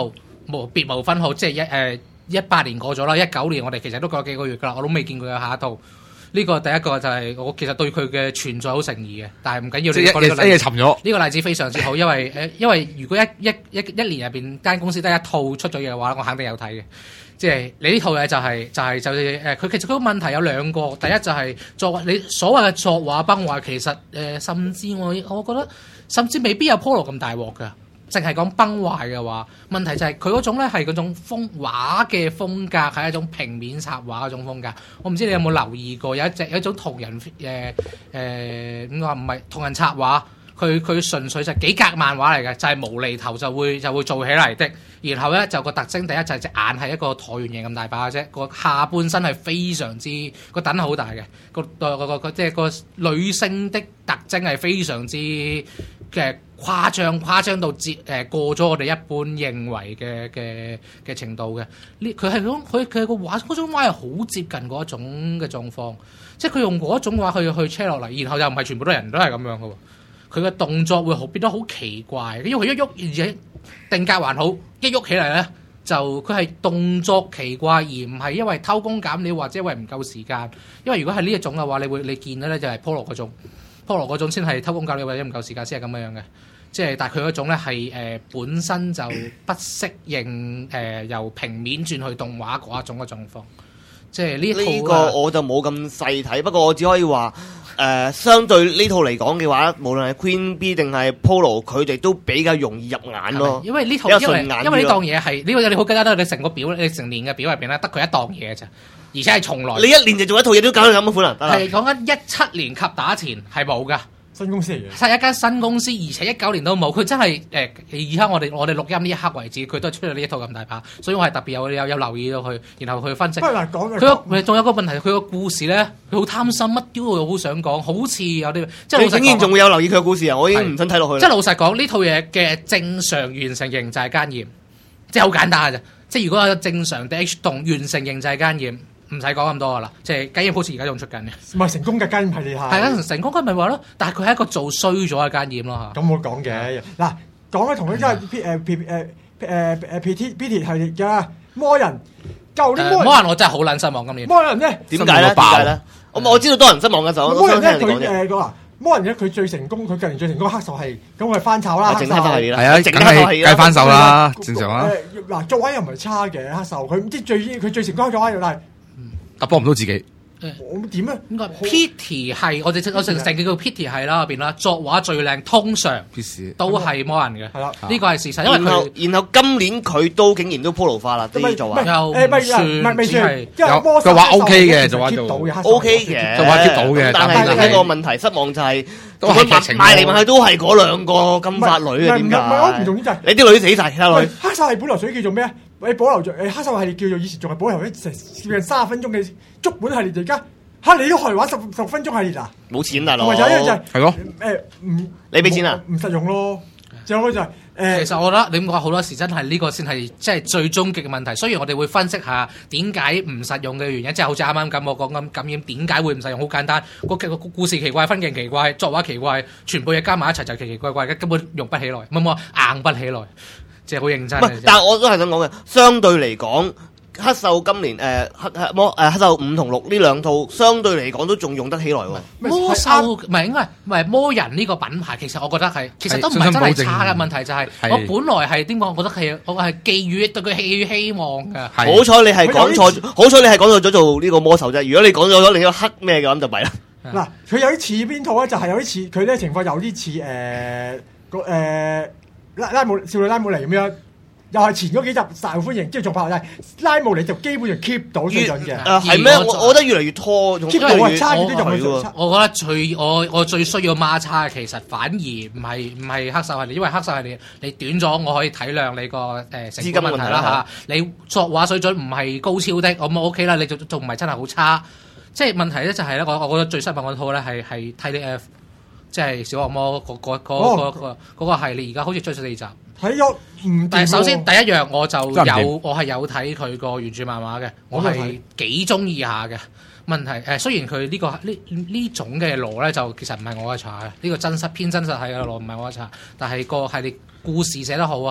無別無分號，即係一誒一八年過咗啦，一九年我哋其實都過咗幾個月㗎啦，我都未見過有下一套。呢個第一個就係我其實對佢嘅存在好誠意嘅，但係唔緊要。 即係一嘢一嘢沉咗。 呢個例子非常之好，因為誒，因為如果一一一一年入邊間公司得一套出咗嘢嘅話，我肯定有睇嘅。即係你呢套嘢就係、是、就係、是、就係、是、誒，佢其實佢個問題有兩個，第一就係作你所謂嘅作畫崩壞，其實誒、呃、甚至我我覺得甚至未必有 Polo 咁大鑊㗎。淨係講崩壞嘅話，問題就係佢嗰種咧係嗰種風畫嘅風格，係一種平面插畫嗰種風格。我唔知你有冇留意過，有一隻有一種同人誒誒點講唔係同人插畫，佢佢純粹就幾格漫畫嚟嘅，就係、是、無厘頭就會就會做起嚟的。然後咧就個特徵第一就係隻眼係一個橢圓形咁大把嘅啫，個下半身係非常之個等好大嘅，個個個個即係個女性的特徵係非常之嘅。誇張誇張到接誒過咗我哋一般認為嘅嘅嘅程度嘅，呢佢係種佢佢個畫嗰種畫係好接近嗰一種嘅狀況，即係佢用嗰一種畫去去車落嚟，然後又唔係全部都人都係咁樣嘅喎，佢嘅動作會好變得好奇怪，因為佢一喐而且定格還好，一喐起嚟咧就佢係動作奇怪，而唔係因為偷工減料或者因為唔夠時間，因為如果係呢一種嘅話，你會你見到咧就係 Polo 嗰種。Polo 嗰種先係偷工減料或者唔夠時間先係咁樣嘅，即係但係佢嗰種咧係誒本身就不適應誒、呃、由平面轉去動畫嗰一種嘅狀況，即係呢套呢個我就冇咁細睇，不過我只可以話誒、呃，相對呢套嚟講嘅話，無論係 Queen B 定係 Polo， 佢哋都比較容易入眼咯。 因為呢套因為因為呢檔嘢係呢個你好記得你成個表你成年嘅表入邊咧得佢一檔嘢咋。而且係從來， 你一年就做一套嘢都搞到咁嘅款啊！ 係講緊一七年及打前係冇噶， 新公司嚟嘅， 係一間新公司，而且一九年都冇。佢真係誒，而家我哋我哋錄音呢一刻為止，佢都係出咗呢一套咁大把，所以我係特別有有有留意到佢，然後去分析。 不過嗱講佢仲有個問題，佢個故事咧，佢好貪心，乜都好想講，好似有啲即係老實講。 你竟然仲會有留意佢嘅故事啊！我已經唔想睇落去。 即係老實講，呢套嘢嘅正常完成型就係奸嫌，即係好簡單嘅啫。即係如果有正常的 H 動完成型就係奸嫌。唔使講咁多噶啦，即係奸險好似而家仲出緊嘅， 唔係成功嘅奸險係你係。係啊，成功嘅咪話咯，但係佢係一個做衰咗嘅奸險咯嚇。 咁我講嘅嗱，講咧同佢即係 P 誒 P 誒誒誒 P T P T 系列嘅魔人，舊年魔人， 魔人我真係好撚失望今年。 魔人咧點解咧？點解咧？我我知道多人失望嘅時候， 魔人咧佢誒個魔人咧佢最成功，佢近年最成功黑手係咁佢翻炒啦，黑手係係啊，梗係梗係翻手啦，正常啦。 嗱作畫又唔係差嘅黑手，佢唔知最佢最成功作畫又係。 突破唔到自己， 我點咧？ 應該 Pity 係我哋我成成叫 Pity 係啦入邊啦，作畫最靚，通常都係魔人嘅。係啦，呢個係事實。因為佢然後今年佢都竟然都 Polo 化啦，啲作畫又唔算係有個畫 OK 嘅，就畫到 OK 嘅， 就畫 keep 到嘅。 但係另一個問題失望就係佢賣嚟賣去都係嗰兩個金髮女啊！點解？ 唔係我唔同啲就係你啲女死曬，其他女黑手係本來屬於叫做咩？你保留咗誒黑手系列叫做以前仲係保留咗成接近三十分鐘嘅足本系列，而家嚇你都可以玩十十分鐘系列啊！ 冇錢大佬， 同埋有一樣就係係咯誒唔你俾錢啊？ 唔實用咯。仲有個就係誒， 其實我覺得你咁講好多時真係呢個先係即係最終極嘅問題。雖然我哋會分析下點解唔實用嘅原因，即係好似啱啱咁我講咁感染點解會唔實用，好簡單。個個故事奇怪，分鏡奇怪，作畫奇怪，全部嘢加埋一齊就奇奇怪怪嘅，根本用不起來，唔係硬不起來。即係好認真。 但係我都係想講嘅，相對嚟講，黑獸今年誒、呃、黑黑魔誒黑獸五同六呢兩套，相對嚟講都仲用得起來喎。 魔獸唔係應該唔係魔人呢個品牌，其實我覺得係其實都唔係真係差嘅問題，就係我本來係點講？我覺得係我係寄予對佢寄予希望㗎。 好彩你係講錯，好彩你係講錯咗做呢個魔獸啫。如果你講咗咗另一個黑咩嘅咁就弊啦。 嗱，佢有啲似邊套咧？就係、是、有啲似佢咧情況有啲似誒個誒。拉拉姆少女拉姆尼咁樣，又係前嗰幾集受歡迎，即係仲拍就係拉姆尼就基本上 keep 到水準嘅。 誒係咩？我我覺得越嚟越拖 ，keep 到係差啲就唔係。 我覺得最我我最需要孖叉，其實反而唔係唔係黑手系列，因為黑手系列你短咗，我可以體諒你個誒成本問題啦嚇。你作畫水準唔係高超的，我咪 OK 啦。你仲仲唔係真係好差？即係問題咧就係咧，我我覺得最失望嗰套咧係係 T D F。即係小惡魔嗰嗰嗰嗰嗰個系列，而家好似追咗四集。 睇咗唔？ 但係首先第一樣我就有我係有睇佢個原著漫畫嘅，我係幾中意下嘅。問題誒，雖然佢呢個呢呢種嘅羅咧，就其實唔係我嘅茶嘅，呢個真實偏真實係嘅羅唔係我嘅茶，但係個系列故事寫得好啊。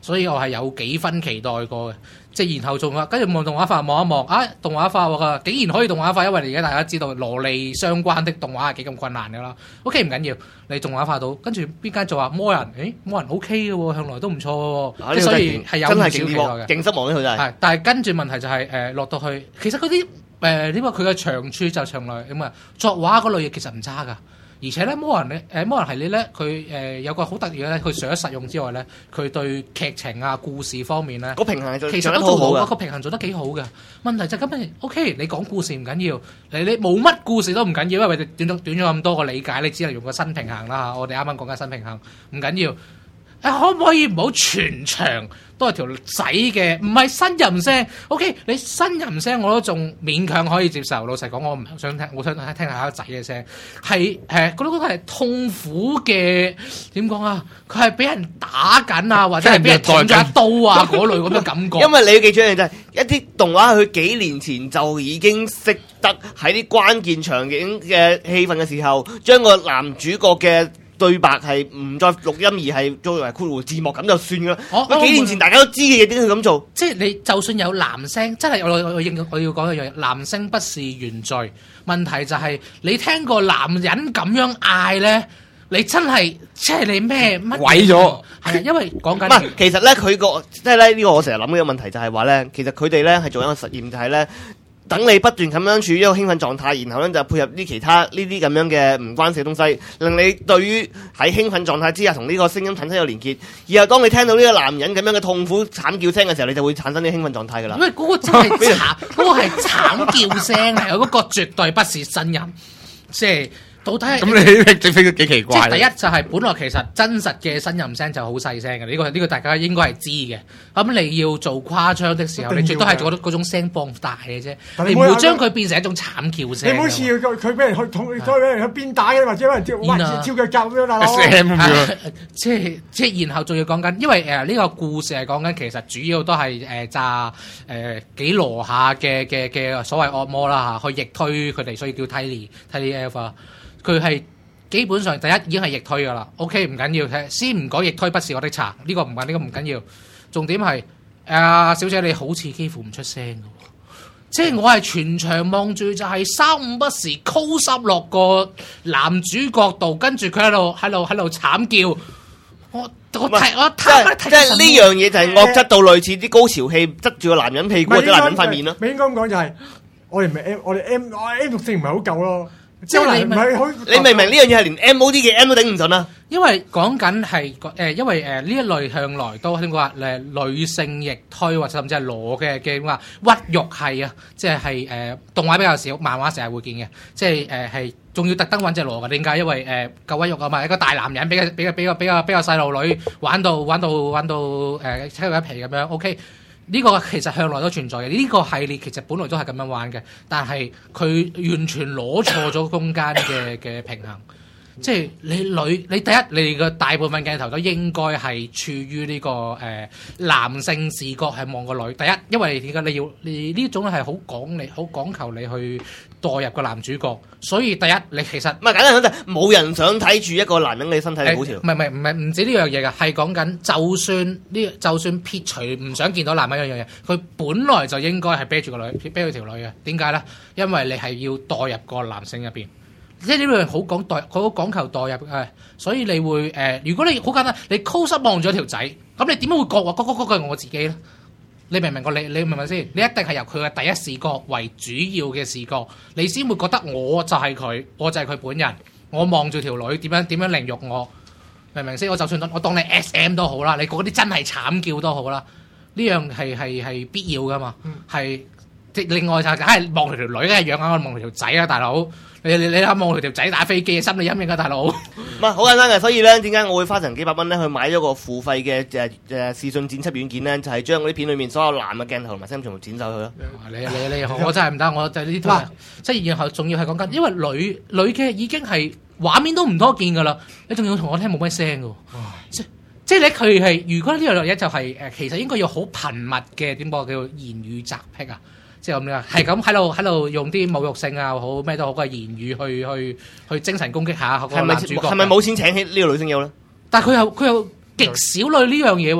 所以我係有幾分期待過嘅。即係然後仲話，跟住望動畫化望一望，啊動畫化喎，竟然可以動畫化，因為而家大家知道蘿莉相關的動畫係幾咁困難㗎啦。OK 唔緊要，你動畫化到，跟住邊間就話魔人，誒魔人 OK 嘅喎，向來都唔錯喎， 啊、 即所以係有唔少期待嘅。 勁失望呢佢真係。 係，但係跟住問題就係、是、誒、呃、落到去，其實嗰啲誒點解佢嘅長處就長來咁啊，作畫嗰類嘢其實唔差㗎。而且咧，魔人咧，誒魔人系列咧，佢誒、呃、有個好得意嘅咧，佢除咗實用之外咧，佢對劇情啊、故事方面咧， 個平衡其實都做好嘅，個平衡做得幾好嘅。問題就咁樣 OK，你講故事唔緊要，你你冇乜故事都唔緊要，因為你短咗短咗咁多個理解，你只係用個新平衡啦嚇。我哋啱啱講緊新平衡，唔緊要。誒可唔可以唔好全場都係條仔嘅，唔係呻吟聲。OK，你呻吟聲我都仲勉強可以接受。老實講，我唔想聽，我想聽聽下個仔嘅聲。係誒，嗰個係痛苦嘅點講啊？佢係俾人打緊啊，或者係俾人捅咗一刀啊嗰類咁嘅感覺。 因為你要記住一樣就係一啲動畫，佢幾年前就已經識得喺啲關鍵場景嘅氣氛嘅時候，將個男主角嘅對白係唔再錄音，而係作為括弧字幕咁就算噶啦。我幾年前大家都知嘅嘢，點解佢咁做？ 即係你就算有男聲，真係我我我應我要講一樣嘢，男聲不是原罪。問題就係你聽個男人咁樣嗌咧，你真係即係你咩乜毀咗？ 係啊，因為講緊唔係，其實咧佢個即係咧呢個我成日諗嘅問題就係話咧，其實佢哋咧係做一個實驗，就係咧。等你不斷咁樣處於一個興奮狀態，然後咧就配合啲其他呢啲咁樣嘅唔關事嘅東西，令你對於喺興奮狀態之下同呢個聲音產生有連結。然後當你聽到呢個男人咁樣嘅痛苦慘叫聲嘅時候，你就會產生啲興奮狀態噶啦。 因為嗰個真係慘，嗰個係慘叫聲嚟，嗰個絕對不是呻吟，即係。到底係咁你整飛都幾奇怪。 即係第一就係本來其實真實嘅呻吟聲就好細聲嘅，呢個呢個大家應該係知嘅。咁你要做誇張的時候，你最多係做嗰種聲放大嘅啫，你唔會將佢變成一種慘叫聲。 你好似佢佢俾人去捅，再俾人去鞭打嘅，或者俾人跳哇跳腳甲咁樣啦。 即係即係，然後仲要講緊，因為誒呢個故事係講緊其實主要都係誒炸誒幾羅下嘅嘅嘅所謂惡魔啦嚇，去逆推佢哋，所以叫 Tiny Tiny Elf 啊。佢係基本上第一已經係逆推噶啦 ，OK 唔緊要，先唔講逆推不是我的茶，呢、這個唔緊，呢、這個唔緊要。重點係，啊小姐你好似幾乎唔出聲嘅喎，即係我係全場望住就係三五不時 close 落個男主角度，跟住佢喺度喺度喺度慘叫，我我睇我睇即係呢樣嘢就係惡質到類似啲高潮戲，側住個男人屁股或者男人塊面咯。 咪應該咁講就係、是，我哋唔係 M，我哋 M，我 M 屬性唔係好夠咯。 即係你唔係好， 你明唔明呢樣嘢係連 M O D 嘅 M 都頂唔順啊？ 因為講緊係誒，因為誒呢、呃、一類向來都聽講話誒女性逆推或者甚至係裸嘅嘅點話屈辱係啊，即係係誒動畫比較少，漫畫成日會見嘅，即係誒係仲要特登揾隻裸嘅，點解？因為誒夠屈辱啊嘛，一個大男人俾個俾個俾個俾個俾個細路女玩到玩到玩到誒扯佢一皮咁樣 ，OK。呢個其實向來都存在嘅，呢、這個系列其實本來都係咁樣玩嘅，但係佢完全攞錯咗中間嘅嘅平衡。即係你女，你第一，你個大部分鏡頭都應該係處於呢、這個誒、呃、男性視角係望個女。第一，因為點解你要你呢種係好講你好講求你去代入個男主角，所以第一你其實唔係簡單講就係冇人想睇住一個男人嘅身體嘅高潮。 唔係唔係唔係唔止呢樣嘢㗎，係講緊就算呢就算撇除唔想見到男人一樣嘢，佢本來就應該係啤住個女啤佢條女嘅。點解咧？因為你係要代入個男性入邊。即係呢樣好講代，好講求代入誒，所以你會誒、呃，如果你好簡單，你 close 望咗條仔，咁你點樣會覺話嗰嗰嗰個係我自己咧？你明唔明個？你你明唔明先？你一定係由佢嘅第一視角為主要嘅視角，你先會覺得我就係佢，我就係佢本人。我望住條女點樣點樣凌辱我，明唔明先？我就算我當你 S M 都好啦，你嗰啲真係慘叫都好啦，呢樣係係係必要噶嘛？係即、嗯、另外就梗係望條條女，梗係養下我望條仔啦，大佬。你你你睇望佢條仔打飛機，心理陰影啊，大佬！唔係好簡單嘅，所以咧點解我會花成幾百蚊咧去買咗個付費嘅誒誒視訊剪輯軟件咧？就係、是、將嗰啲片裏面所有男嘅鏡頭同埋聲全部剪走佢咯。 你你你我真係唔得，我就呢啲即係然後仲要係講緊，因為女女嘅已經係畫面都唔多見㗎啦，你仲要同我聽冇咩聲㗎喎。即即係咧佢係如果呢樣嘢就係、是、誒，其實應該要好頻密嘅點講叫做言語責癖啊。即係咁樣，係咁喺度喺度用啲侮辱性啊，好咩都好嘅言語去去去精神攻擊下個男主角。 係咪冇錢請起呢個女聲優咧？ 但係佢又佢又極少女呢樣嘢喎。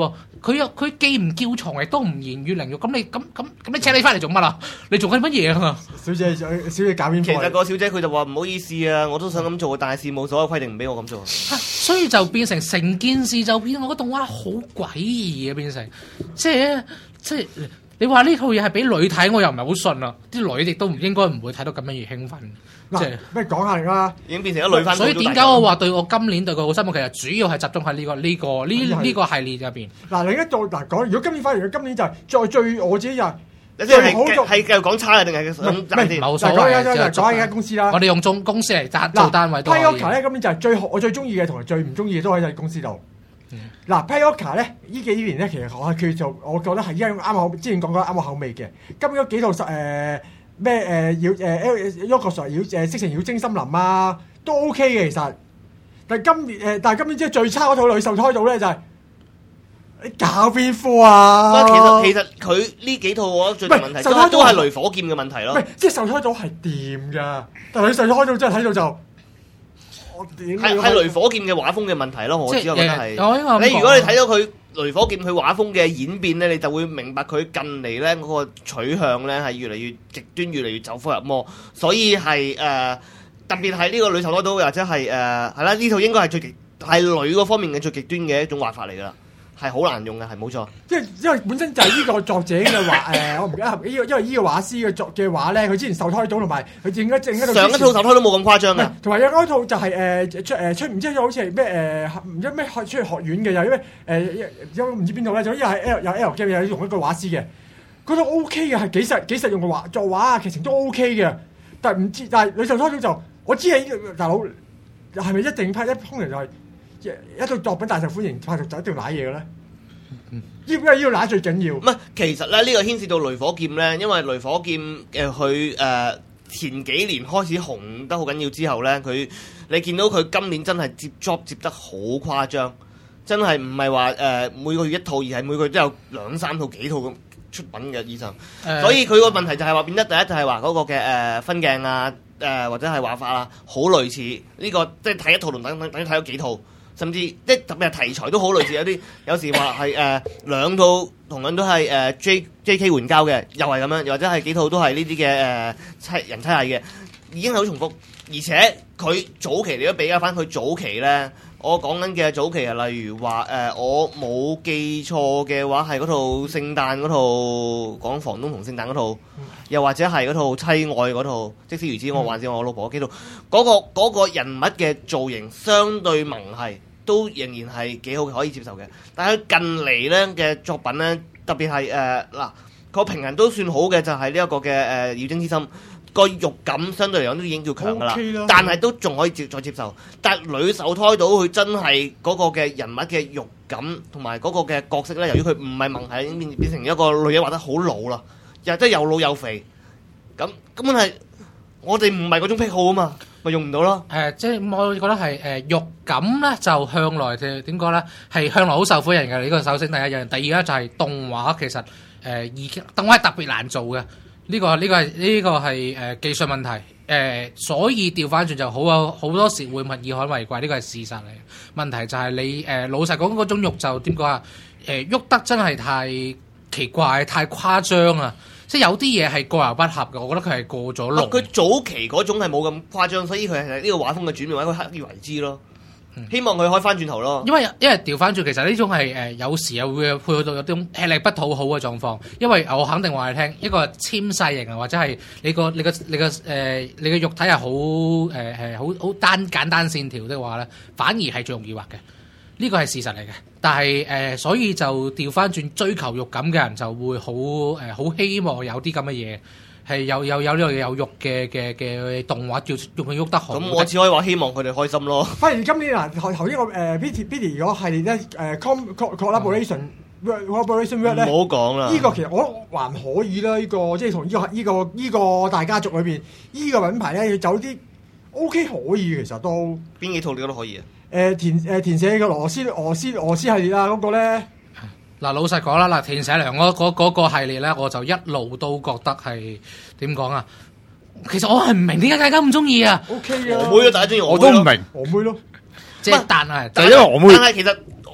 佢又佢既唔叫床，亦都唔言語靈肉，咁你咁咁咁你請你翻嚟做乜啊？你做緊乜嘢啊？ 小姐小姐搞邊科？ 其實個小姐佢就話唔好意思啊，我都想咁做，但係事務所嘅規定唔俾我咁做。 所以就變成成件事就變，我覺得動畫好詭異啊！變成即係即係你話呢套嘢係俾女睇，我又唔係好信啊！啲女亦都唔應該唔會睇到咁樣而興奮。即係咩講下嚟啦？ 已經變成咗女翻。 所以點解我話對我今年對佢好失望？其實主要係集中喺呢、這個呢、這個呢呢個系列入邊。 嗱，另一度嗱講，如果今年反而佢今年就係再最我自己就係即係係係繼續講差啊，定係想賺先？ 冇所謂，就講下間公司啦。 我哋用中公司嚟單做單位都可以。 Pioca 咧，今年就係最我最中意嘅同埋最唔中意嘅都喺公司度。嗱 Pioca 咧，呢幾年咧，其實我係佢做，我覺得係因為啱我之前講過啱我口味嘅。今年嗰幾套實誒。咩誒妖誒 Yoko 妖誒色情妖精森林啊，都 OK 嘅其實。但係今年誒、呃，但係今年即係最差嗰套女受胎島咧，就係、是、你搞邊科啊？ 其實其實佢呢幾套我覺得最大問題都係都係雷火劍嘅問題咯。 唔係，即係受胎島係掂㗎，但係佢受胎島真係睇到就我點？ 係係雷火劍嘅畫風嘅問題咯，我只係覺得係。 你如果你睇到佢雷火劍佢畫風嘅演變咧，你就會明白佢近嚟咧嗰個取向咧係越嚟越極端，越嚟越走火入魔。所以係誒、呃、特別係呢個女受胎島或者係誒係啦，呢套應該係最極係女嗰方面嘅最極端嘅一種畫法嚟㗎啦。係好難用嘅，係冇錯。即係因為本身就係呢個作者嘅畫，誒、呃，我唔記得，因為因為呢個畫師嘅作嘅畫咧，佢之前受胎島同埋佢整一整一套上一套受胎都冇咁誇張嘅， 同埋有嗰套就係、是、誒、呃、出誒、呃、出唔知好似係咩誒唔知咩出去學院嘅，又咩誒有唔知邊度咧，總之係 L 有 L game 又用一個畫師嘅，嗰套 O K 嘅係幾實幾實用嘅畫作畫啊，劇情都 O K 嘅，但係唔知但係你受胎島就我知係大佬係咪一定拍一通常就係、是？一套作品大受歡迎，拍就一定要揦嘢嘅咧。要唔要要揦最緊要？ 唔係，其實咧呢、這個牽涉到雷火劍咧，因為雷火劍誒佢誒前幾年開始紅得好緊要之後咧，佢你見到佢今年真係接 job 接得好誇張，真係唔係話誒每個月一套，而係每個月都有兩三套、幾套咁出品嘅以上。呃、所以佢個問題就係話變得第一就係話嗰個嘅誒、呃、分鏡啊，誒、呃、或者係畫法啊，好類似呢、這個，即係睇一套同等等等於睇咗幾套。甚至即係特別係題材都好類似，有啲有時話係誒兩套同樣都係誒、呃、J J K 援交嘅，又係咁樣，又或者係幾套都係呢啲嘅誒妻人妻藝嘅，已經係好重複。而且佢早期你都比較翻佢早期咧，我講緊嘅早期係例如話誒、呃，我冇記錯嘅話係嗰套聖誕嗰套講房東同聖誕嗰套，又或者係嗰套妻愛嗰套，即使如此我還是我老婆嗰幾套，嗰、嗰個嗰個人物嘅造型相對萌系。都仍然係幾好可以接受嘅，但係近嚟咧嘅作品咧，特別係誒嗱個平衡都算好嘅，就係呢一個嘅誒、呃《妖精之心》個肉感相對嚟講都已經叫強噶啦，okay、但係都仲可以接再接受。但係女受胎島佢真係嗰個嘅人物嘅肉感同埋嗰個嘅角色咧，由於佢唔係萌系，已經變變成一個女人畫得好老啦，又即係又老又肥，咁根本係我哋唔係嗰種癖好啊嘛。咪用唔到咯。誒、 呃，即係我覺得係誒、呃、肉感咧，就向來嘅點講咧，係向來好受歡迎嘅。呢、這個首先第一樣，第二咧就係動畫其實誒而、呃、動畫係特別難做嘅。呢、這個呢、這個係呢、這個係誒、呃、技術問題。誒、呃，所以調翻轉就好有好多時會物以罕為貴，呢個係事實嚟。問題就係你誒、呃、老實講嗰種肉就點講啊？誒、呃、喐得真係太奇怪、太誇張啊！即係有啲嘢係過猶不合嘅，我覺得佢係過咗龍。 佢、啊、早期嗰種係冇咁誇張，所以佢係呢個畫風嘅轉變，或者佢刻意為之咯。嗯、希望佢可以翻轉頭咯。因為因為調翻轉，其實呢種係誒、呃、有時又會配合到有啲吃力不討好嘅狀況。因為我肯定話你聽，一個纖細型啊，或者係你個你個你個誒、呃、你個肉體係好誒誒好好單簡單線條的話咧，反而係最容易畫嘅。呢個係事實嚟嘅，但係誒、呃，所以就調翻轉追求肉感嘅人就會好誒，好、呃、希望有啲咁嘅嘢，係有有有呢個有肉嘅嘅嘅動畫，叫用佢喐得好。 咁我只可以話希望佢哋開心咯。 反而今年嗱頭頭先個誒 Bitty Bitty 嗰系列咧誒 collaboration collaboration work 咧， 唔好講啦。 呢個其實我還可以啦，呢、這個即係同呢個呢、這個呢、這個大家族裏邊呢、這個品牌咧要走啲 OK 可以嘅，其實都邊幾套你覺得可以啊？ 誒、呃、填誒、呃、填寫嘅俄羅斯俄羅斯俄羅斯系列啊，嗰、那個咧嗱老實講啦，嗱填寫良嗰嗰嗰個系列咧，我就一路都覺得係點講啊？其實我係唔明點解大家咁中意啊 ？O K 啊， 我妹啊，大家中意我都唔明我妹咯， 即係但係就因為我妹。 但係其實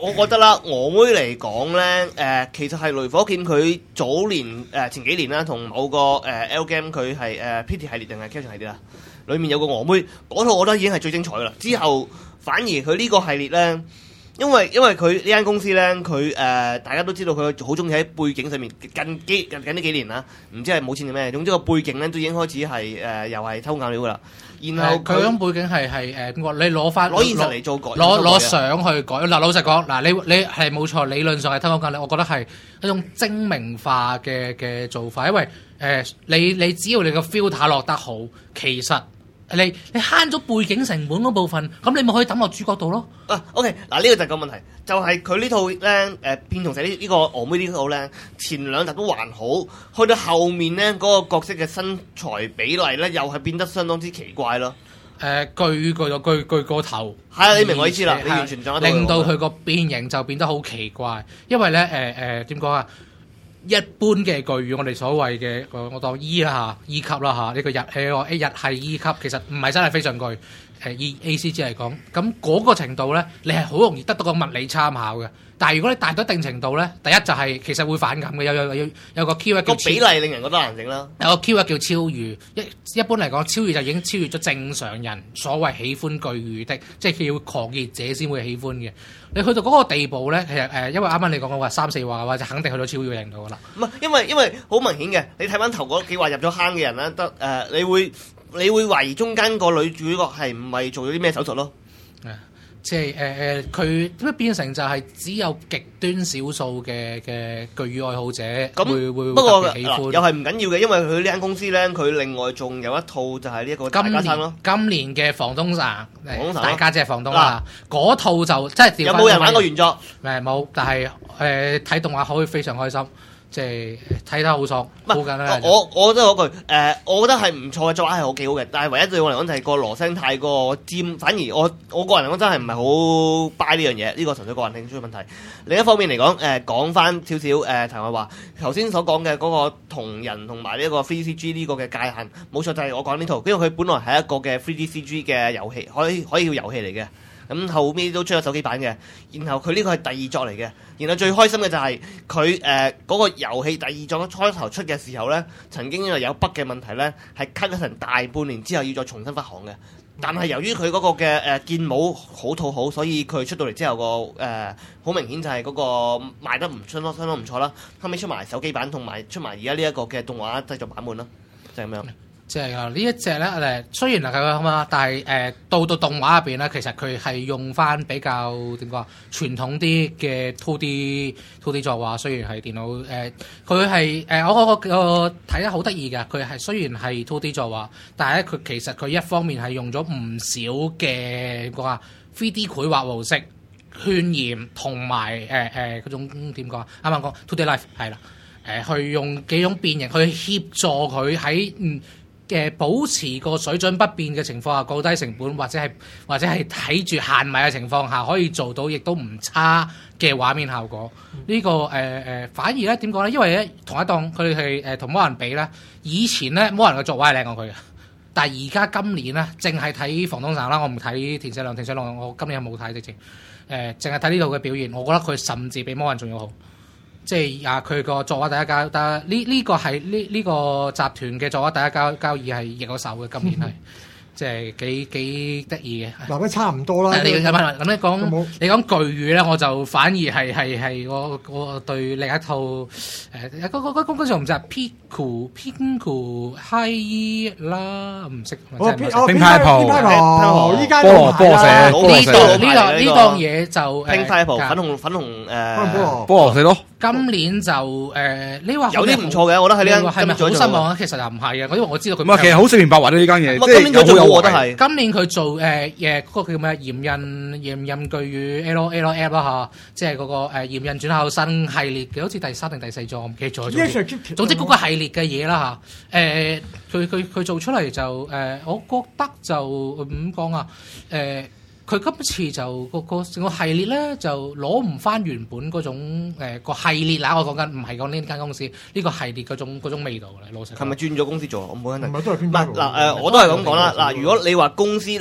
我覺得啦，俄妹嚟講咧，誒、其實係雷火劍佢早年誒、呃、前幾年啦，同某個誒、呃、L game 佢係誒 P T 系列定係 Captain 系列啦，裡面有個俄妹嗰套，我覺得已經係最精彩噶啦。之後反而佢呢個系列咧。因為因為佢呢間公司咧，佢誒、呃、大家都知道佢好中意喺背景上面近幾近近呢幾年啦，唔知係冇錢定咩，總之個背景咧都已經開始係誒、呃、又係偷硬料噶啦。然後佢嗰種背景係係誒點講？你攞翻攞現實嚟做改， 攞攞相去改。嗱，老實講，嗱你你係冇錯，理論上係偷硬料，我覺得係一種精明化嘅嘅做法，因為誒、呃、你你只要你個 filter 落得好，其實。你你慳咗背景成本嗰部分，咁你咪可以抌落主角度咯。 啊，OK，嗱呢個就係個問題，就係佢呢套咧誒變同寫呢呢個俄妹呢套咧，前兩集都還好，去到後面咧嗰、那個角色嘅身材比例咧，又係變得相當之奇怪咯。 誒、呃，巨個巨巨個頭， 係啊，你明我意思啦，你完全掌握到。 令到佢個變形就變得好奇怪，因為咧誒誒點講啊？一般嘅巨魚，我哋所謂嘅我當 E 啦嚇 E 級啦嚇，呢個日誒個日系 E 級，其實唔係真係非常巨誒以 A C G 嚟講，咁嗰個程度咧，你係好容易得到個物理參考嘅。但係如果你大到一定程度咧，第一就係其實會反感嘅，有有有有個 Q 一個比例令人覺得難整啦。 有個 Q 一叫超越，一一般嚟講，超越就已經超越咗正常人所謂喜歡巨魚的，即係要狂熱者先會喜歡嘅。你去到嗰個地步咧，其實誒、呃，因為啱啱你講嘅話三四話嘅話，就肯定去到超越程度噶啦。唔係， 因為因為好明顯嘅，你睇翻頭嗰幾話入咗坑嘅人咧，得誒、呃，你會你會懷疑中間個女主角係唔係做咗啲咩手術咯？ 誒、呃，即係誒誒，佢點解變成就係只有極端少數嘅嘅巨魚愛好者咁會會不過特別喜歡， 又係唔緊要嘅，因為佢呢間公司咧，佢另外仲有一套就係呢一個大今家生咯。 年今年嘅房東神， 房東神大家姐房東啦，嗰套就即係有冇人玩過原作？ 誒冇，但係誒睇動畫可以非常開心，即係睇得好爽，好簡單。 我我覺得嗰句誒，我覺得係唔錯嘅作畫係好幾好嘅，但係唯一對我嚟講就係個羅聲太過尖，反而我我個人嚟講真係唔係好 buy 呢樣嘢，呢個純粹個人興趣嘅問題。另一方面嚟講，誒講翻少少誒題外話，頭先所講嘅嗰個同人同埋呢一個 three D C G 呢個嘅界限，冇錯就係我講呢套，因為佢本來係一個嘅 three D C G 嘅遊戲，可以可以叫遊戲嚟嘅。咁後尾都出咗手機版嘅，然後佢呢個係第二作嚟嘅，然後最開心嘅就係佢誒嗰個遊戲第二作開頭出嘅時候咧，曾經因為有 bug 嘅問題咧，係 cut 咗成大半年之後要再重新發行嘅。但係由於佢嗰個嘅誒、呃、建模好討好，所以佢出到嚟之後個誒好明顯就係嗰個賣得唔相當相當唔錯啦。後尾出埋手機版同埋出埋而家呢一個嘅動畫製作版本啦，就係、是、咁樣。 即係啊！呢一隻咧誒，雖然係咁啊，但係誒、呃、到到動畫入邊咧，其實佢係用翻比較點講傳統啲嘅 two D two D 作畫。雖然係電腦誒，佢係誒我我我我睇得好得意嘅。佢係雖然係 two D 作畫，但係咧佢其實佢一方面係用咗唔少嘅個啊 three D 繪畫模式、渲染同埋誒誒嗰種點講啊？啱啱講 two D life 係啦，誒、呃、去用幾種變形去協助佢喺嗯。嘅保持個水準不變嘅情況下，降低成本或者係或者係睇住限賣嘅情況下，可以做到亦都唔差嘅畫面效果。呢、這個誒誒、呃，反而咧點講咧？因為咧同一檔佢哋係誒同魔人比咧，以前咧魔人嘅作畫係靚過佢嘅，但係而家今年咧，淨係睇房東神啦，我唔睇田舍亮，田舍亮我今年冇睇直情誒，淨係睇呢度嘅表現，我覺得佢甚至比魔人仲要好。即係啊！佢個作畫第一交，但係呢呢個係呢呢個集團嘅作畫第一交交易係贏咗手嘅，今年係即係幾幾得意嘅。 嗱，咁差唔多啦。 你咁咁你講你講巨魚咧，我就反而係係係我我對另一套誒嗰嗰嗰嗰場唔知係 Piku Piku High 啦，唔識。 哦， 冰派鋪，冰派鋪，依家菠蘿菠蘿呢度呢度呢檔嘢就冰派鋪粉紅粉紅誒菠蘿死咯。 今年就誒、呃，你話有啲唔錯嘅，我覺得喺呢間係咪好失望啊？其實又唔係嘅，因為我知道佢。 唔係，其實好四面八劃呢間嘢，即係今年佢做好，我覺得係。 今年佢做誒誒嗰個叫咩？鹽印鹽印巨魚 L L F 啦嚇，即係嗰個誒鹽印轉校生系列嘅，好似第三定第四座，我唔記得咗。總之嗰個系列嘅嘢啦嚇，誒佢佢佢做出嚟就誒、呃，我覺得就點講啊誒。呃佢今次就個個成個系列咧就攞唔翻原本嗰種誒、呃、個系列啦，我講緊唔係講呢間公司呢、呢個系列嗰種嗰種味道嘅，老實講。 係咪轉咗公司做？我冇肯定。 唔係都係偏唔係嗱誒，我都係咁講啦。嗱，如果你話公司咧，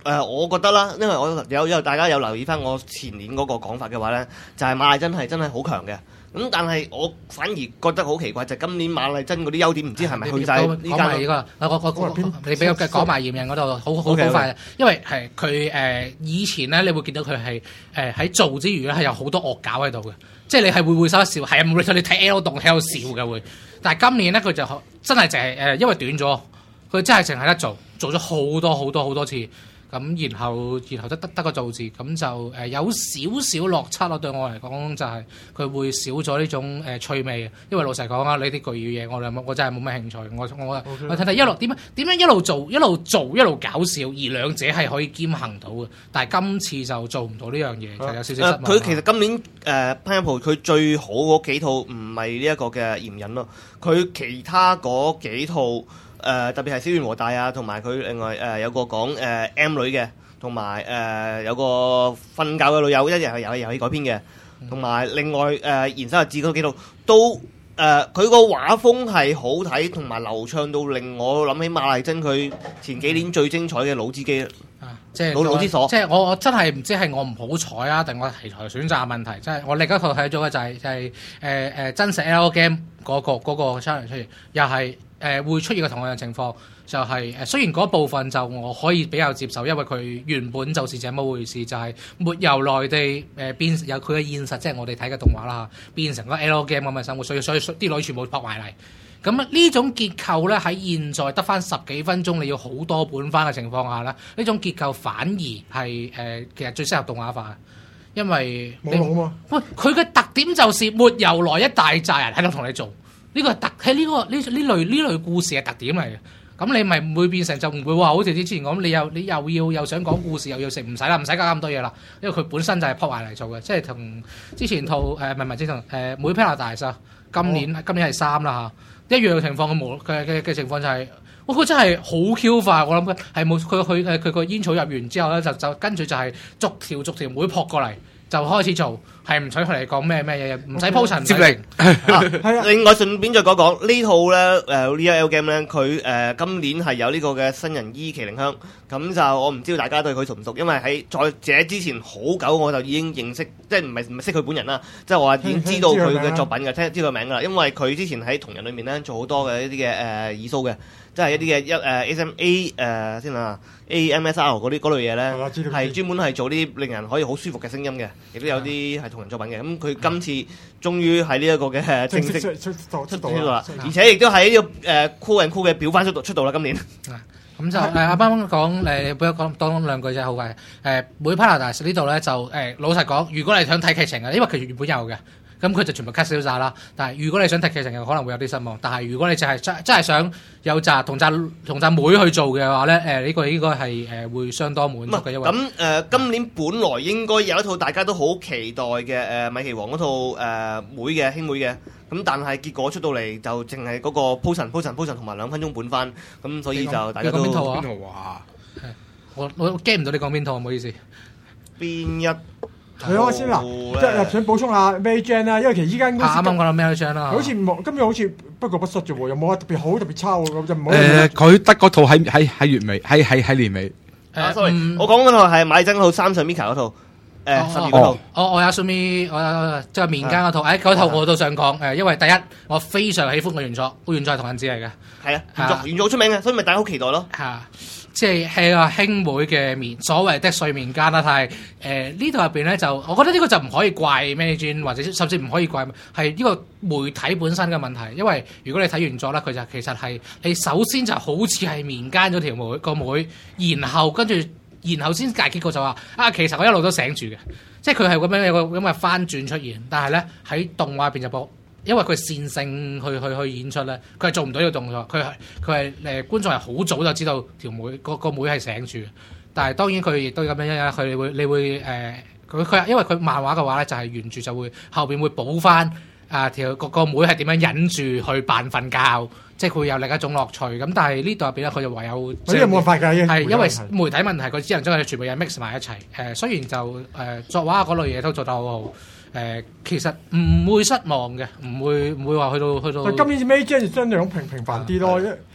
呃，我覺得啦，因為我有有大家有留意翻我前年嗰個講法嘅話咧，就係、是、馬麗珍係真係好強嘅。咁但係我反而覺得好奇怪，就係、今年馬麗珍嗰啲優點唔知係咪去晒呢講埋呢個，我我我你俾我講埋驗人嗰度，好好好快，因為係佢誒以前咧，你會見到佢係誒喺做之餘咧係有好多惡搞喺度嘅，即係你係會會收一笑，係啊，你睇你睇 L 動喺度笑嘅會，但係今年咧佢就真係淨係誒，因為短咗，佢真係淨係得做，做咗好多好多好多次。咁然後然後得得得個造字，咁就誒、呃、有少少落差咯。對我嚟講就係佢會少咗呢種誒、呃、趣味，因為老實講啊，呢啲巨語嘢我哋我真係冇乜興趣。我我 Okay. 我睇睇一路點樣點樣一路做一路做一路搞笑，而兩者係可以兼行到嘅。但係今次就做唔到呢樣嘢，就有少少失望。 佢、呃、其實今年誒 Pineapple 佢最好嗰幾套唔係呢一個嘅鹽引咯，佢其他嗰幾套。誒、呃、特別係小圓和大啊，同埋佢另外誒、呃、有個講誒、呃、M 女嘅，同埋誒有個瞓覺嘅女友，一日係遊戲遊戲改編嘅，同埋另外誒延伸日誌嗰幾套都誒佢個畫風係好睇，同埋流暢到令我諗起馬麗珍佢前幾年最精彩嘅老之機啊，即係老老之所。即係我我真係唔知係我唔好彩啊，定我題材選擇問題。即係我另一個睇咗嘅就係、是、就係誒誒真實 L game 嗰、那個嗰、那個 challenge 出現，又係。誒、呃、會出現嘅同樣嘅情況，就係、是、誒雖然嗰部分就我可以比較接受，因為佢原本就是這麼回事，就係、是、沒由內地誒、呃、變有佢嘅現實，即係我哋睇嘅動畫啦，變成個 L game 咁嘅生活，所以所以啲女全部撲埋嚟。咁呢種結構咧喺現在得翻十幾分鐘，你要好多本翻嘅情況下咧，呢種結構反而係誒、呃、其實最適合動畫化，因為冇腦嘛。 喂，佢嘅特點就是沒由來一大扎人喺度同你做。呢個特喺呢、這個呢呢類呢類故事嘅特點嚟嘅，咁你咪唔會變成就唔會話好似之前講，你又你又要又想講故事又要食，唔使啦，唔使搞咁多嘢啦，因為佢本身就係撲埋嚟做嘅，即係同之前套誒唔係唔係之前誒《妹 Paradise》今年、哦、今年係三啦嚇，一樣嘅情況嘅無嘅嘅嘅情況就係、是，哇佢真係好 Q 快，我諗佢係冇佢佢誒佢個煙草入完之後咧，就就跟住就係逐條逐條妹撲過嚟。就開始做，係唔使佢嚟講咩咩嘢，唔使鋪陳接力。 另外順便再講講呢套咧，誒呢一 L game 咧，佢誒今年係有呢個嘅新人伊麒麟香，咁就我唔知道大家對佢熟唔熟，因為喺在這之前好久我就已經認識，即係唔係唔係識佢本人啦，即係我話已經知道佢嘅作品嘅，聽知佢名噶啦，因為佢之前喺同人裏面咧做好多嘅一啲嘅誒耳騷嘅。即係一啲嘅一誒 S M A 誒先啊 A M S R 嗰啲嗰類嘢咧，係專門係做啲令人可以好舒服嘅聲音嘅，亦都有啲係同人作品嘅。咁佢今次終於喺呢一個嘅正式出出出道啦，而且亦都喺呢個誒 Cool and Cool 嘅表翻出道出道啦，今年。 咁就誒阿班講誒，俾我講講兩句啫，好快。誒每 Paradise 呢度咧就誒老實講，如果你想睇劇情嘅，因為佢原本有嘅。咁佢就全部 cut 少晒啦，但係如果你想睇劇情嘅，可能會有啲失望。但係如果你就係真真係想有扎同扎同扎妹去做嘅話咧，誒、呃、呢、這個應該係誒、呃、會相當滿足嘅。因為咁誒、呃、今年本來應該有一套大家都好期待嘅誒、呃、米奇王嗰套誒、呃、妹嘅兄妹嘅，咁但係結果出到嚟就淨係嗰個鋪陳鋪陳鋪陳同埋兩分鐘本番，咁所以就大家都邊套啊？邊套啊？我我 get 唔到你講邊套，唔好意思。邊一？ 係啊，先嗱，即係想補充下 Mary Jane 啦，因為其實依間公司啱啱講到 Mary Jane 啦，好似冇今日好似不過不失啫喎，又冇話特別好特別差喎，咁就唔好。誒，佢得嗰套喺喺喺月尾，喺喺喺年尾。 啊，sorry，我講嗰套係買真嗰套三上 Mika 嗰套，誒十二嗰套。我我有 Sumi，我即係民間嗰套，誒嗰套我都想講，誒因為第一我非常喜歡個原作，個原作係同人誌嚟嘅。係啊，原作原作好出名嘅，所以咪大家好期待咯。係。即係係啊兄妹嘅眠所謂的睡眠間啦，但係誒呢度入邊咧就，我覺得呢個就唔可以怪 Managing 或者甚至唔可以怪係呢個媒體本身嘅問題，因為如果你睇原作咧，佢就其實係你首先就好似係眠間咗條妹個妹，然後跟住然後先大結局就話啊其實我一路都醒住嘅，即係佢係咁樣有個咁嘅翻轉出現，但係咧喺動畫入邊就播。因為佢線性去去去演出咧，佢係做唔到呢個動作。佢係佢係誒觀眾係好早就知道條妹個個妹係醒住，但係當然佢亦都咁樣樣，佢會你會誒佢佢因為佢漫畫嘅話咧，就係、是、原著就會後邊會補翻啊條個個妹係點樣忍住去扮瞓覺，即係佢會有另一種樂趣。咁但係呢度入邊咧，佢就唯有即係冇辦法㗎，係因為媒體問題，佢只能將佢全部嘢 mix 埋一齊。誒、呃、雖然就誒、呃、作畫嗰類嘢都做得好好。誒、呃、其實唔會失望嘅，唔會唔會話去到去到。但今年 May 相對講平平凡啲咯，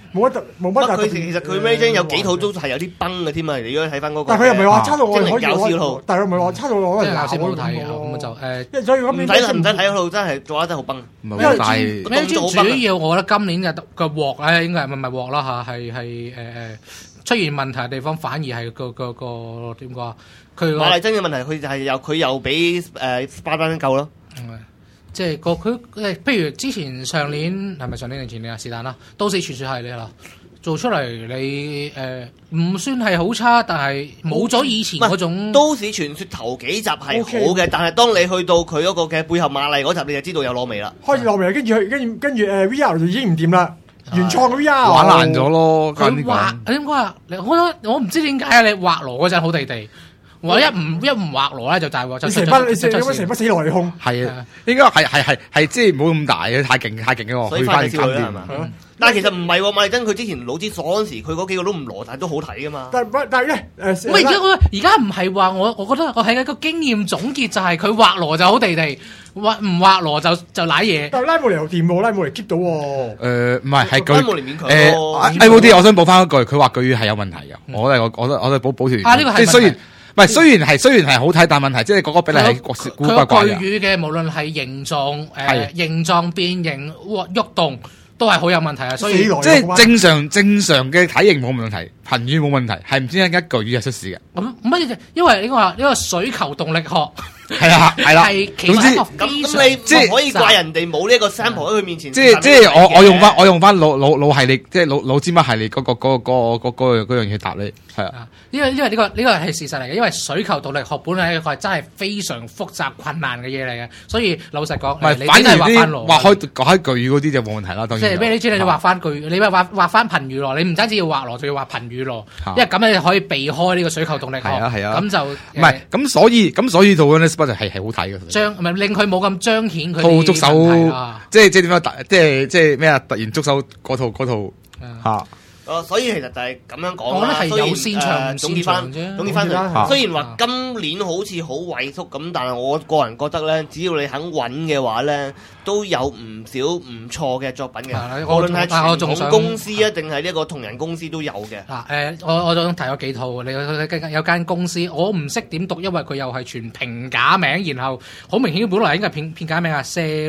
冇乜冇乜。 佢其實佢 Mary Jane 有幾套都係有啲崩嘅添啊！你如果睇翻嗰個， 但係佢又唔係話差到我可以搞笑套， 但係又唔係話差到我即係可以鬧搞笑冇睇咁就誒， 所以咁唔睇啦，唔使睇嗰套真係做得真係好崩。 因為但係 Mary Jane 主要我覺得今年嘅個鑊咧，應該係唔係鑊啦嚇，係係誒誒出現問題嘅地方，反而係個個個點講啊？佢馬麗珍嘅問題，佢就係又佢又俾誒巴丹救咯。 即係個佢誒，譬如之前上年係咪上年定前年啊？是但啦，都市傳說系列啦，做出嚟你誒唔算係好差，但係冇咗以前嗰種。 都市傳說頭幾集係好嘅，但係當你去到佢嗰個嘅背後馬麗嗰集，你就知道有攞味啦。 開始攞味，跟住跟住跟住誒 V R 就已經唔掂啦，原創嘅 V R 玩爛咗咯。 佢畫點講啊？我我唔知點解啊！你畫羅嗰陣好地地。我一唔一唔畫羅咧就大鑊，就成班你成咁成班死來空， 係啊，應該係係係係即係冇咁大嘅，太勁太勁嘅喎， 所以翻少女係嘛？ 嗯、 但係其實唔係喎，馬麗珍佢之前老之所嗰陣時，佢嗰幾個都唔羅，但係都好睇噶嘛。 但但係咧誒， 唔係而家我而家唔係話我，我覺得我係一個經驗總結，就係佢畫羅就好地地，畫唔畫羅就就賴嘢。 但係拉姆尼又掂喎，拉姆尼 keep 到喎。 誒唔係係佢拉姆尼勉強誒 I O D，我想補翻一句，佢話句語係有問題嘅，我係我我我我補補條。 啊呢個係即係雖然。唔係，雖然係雖然係好睇，但問題即係嗰個比例係古怪怪嘅。 佢句語嘅無論係形狀、誒形狀變形、喐動，都係好有問題啊！所以即係正常正常嘅體型冇問題，頻語冇問題，係唔知點解一句語係出事嘅。 咁乜嘢？因為呢個呢個水球動力學係啊係啦， 係其實咁咁你即係可以怪人哋冇呢一個 sample 喺佢面前。 即係即係我我用翻我用翻老老老系列，即係老老尖乜系列嗰個嗰個嗰個嗰嗰樣嘢答你係啊。 因為因為呢個呢個係事實嚟嘅，因為水球動力學本嚟一個係真係非常複雜困難嘅嘢嚟嘅，所以老實講， 唔係反而啲畫開畫開句語嗰啲就冇問題啦。當然即係咩？你知你畫翻句，你畫畫翻頻語羅，你唔單止要畫羅，仲要畫頻語羅，因為咁你可以避開呢個水球動力學。 係啊係啊， 咁就唔係咁，所以咁所以套 Wonder Spot 係係好睇嘅。 彰唔係令佢冇咁彰顯佢套捉手，即係即係點樣突？即係即係咩啊？突然捉手嗰套嗰套嚇。 哦，所以其實就係咁樣講啦。 我覺得係有線場總結翻，總結翻，雖然話今年好似好萎縮咁，但係我個人覺得咧，只要你肯揾嘅話咧，都有唔少唔錯嘅作品嘅。無論係傳統公司啊，定係呢一個同人公司都有嘅。 嗱誒，我我仲提咗幾套，你有間公司，我唔識點讀，因為佢又係全平假名，然後好明顯本來應該係片片假名啊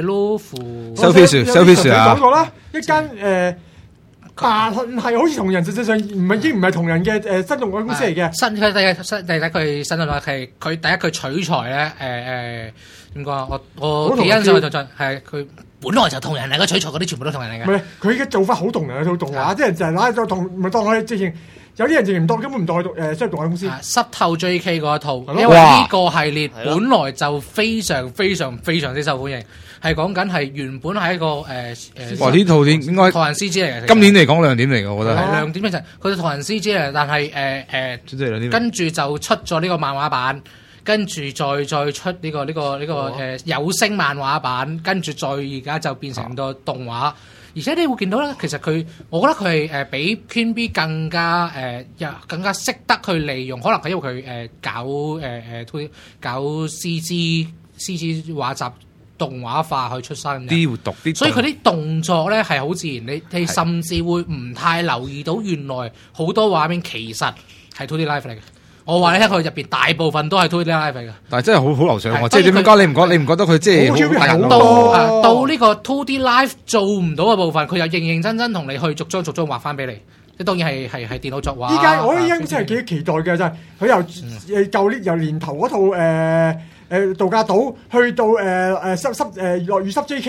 ，Selfish，Selfish，Selfish 啊。 講過啦，一間誒。但係好似同人，實際上唔係已經唔係同人嘅誒新動畫公司嚟嘅。 新佢第一新第一佢新動畫係佢第一佢取材咧誒誒點講啊？我我幾欣賞佢就係佢本來就同人嚟，佢取材嗰啲全部都同人嚟嘅。 唔係佢嘅做法好同人嘅套動畫，啲人就係拉咗同唔係當佢直情有啲人直情唔當根本唔當佢誒商業動畫公司。濕透 J K 嗰一套，因為呢個系列本來就非常非常非常之受歡迎。係講緊係原本係一個誒誒， 哇！呢套應應該唐人 C G 嚟嘅， 今年嚟講亮點嚟嘅，我覺得係亮點咧就係佢唐人 C G 嚟，但係誒誒，跟住就出咗呢個漫畫版，跟住再再出呢個呢個呢個誒有聲漫畫版，跟住再而家就變成個動畫。而且你會見到咧，其實佢，我覺得佢係誒比 Queen Bee 更加誒，又、呃、更加識得去利用，可能係因為佢誒、呃、搞誒誒、呃、搞 C G C G 畫集。動畫化去出身嘅， 啲活動啲， 所以佢啲動作咧係好自然，你你甚至會唔太留意到原來好多畫面其實係 two D live 嚟嘅。我話你聽，佢入邊大部分都係 two D live 嚟嘅。但係真係好好流暢喎，即係點樣講？你唔覺你唔覺得佢即係好大人到啊？到呢個 two D live 做唔到嘅部分，佢又認認真真同你去逐張逐張畫翻俾你。即當然係係係電腦作畫。依家我依家真係幾期待嘅就係佢由誒舊年由年頭嗰套誒。誒度假島去到誒誒濕濕誒落雨濕 J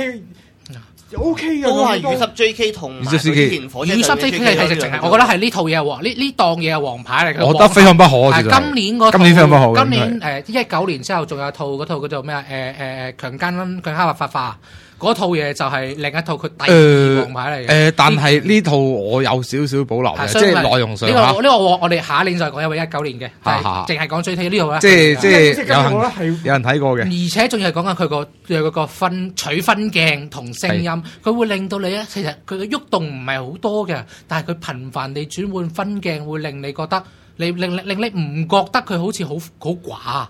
K，O K 嘅都係雨濕 J K 同雨濕 J K 係直情係，我覺得係呢套嘢係王呢呢檔嘢係王牌嚟嘅。 我覺得非常不可。 今年嗰今年非常不可。 今年誒一九年之後仲有套嗰套叫做咩啊？誒誒誒強姦強姦合法化。嗰套嘢就係另一套佢第二王牌嚟嘅。誒， 但係呢套我有少少保留嘅，即係內容上嚇。 呢個呢個我我哋下一年再講，因為一九年嘅，係淨係講 J K 呢套咧。 即係即係有人有人睇過嘅。 而且仲要係講緊佢個佢個分取分鏡同聲音，佢會令到你咧，其實佢嘅喐動唔係好多嘅，但係佢頻繁地轉換分鏡，會令你覺得你令令令你唔覺得佢好似好好寡。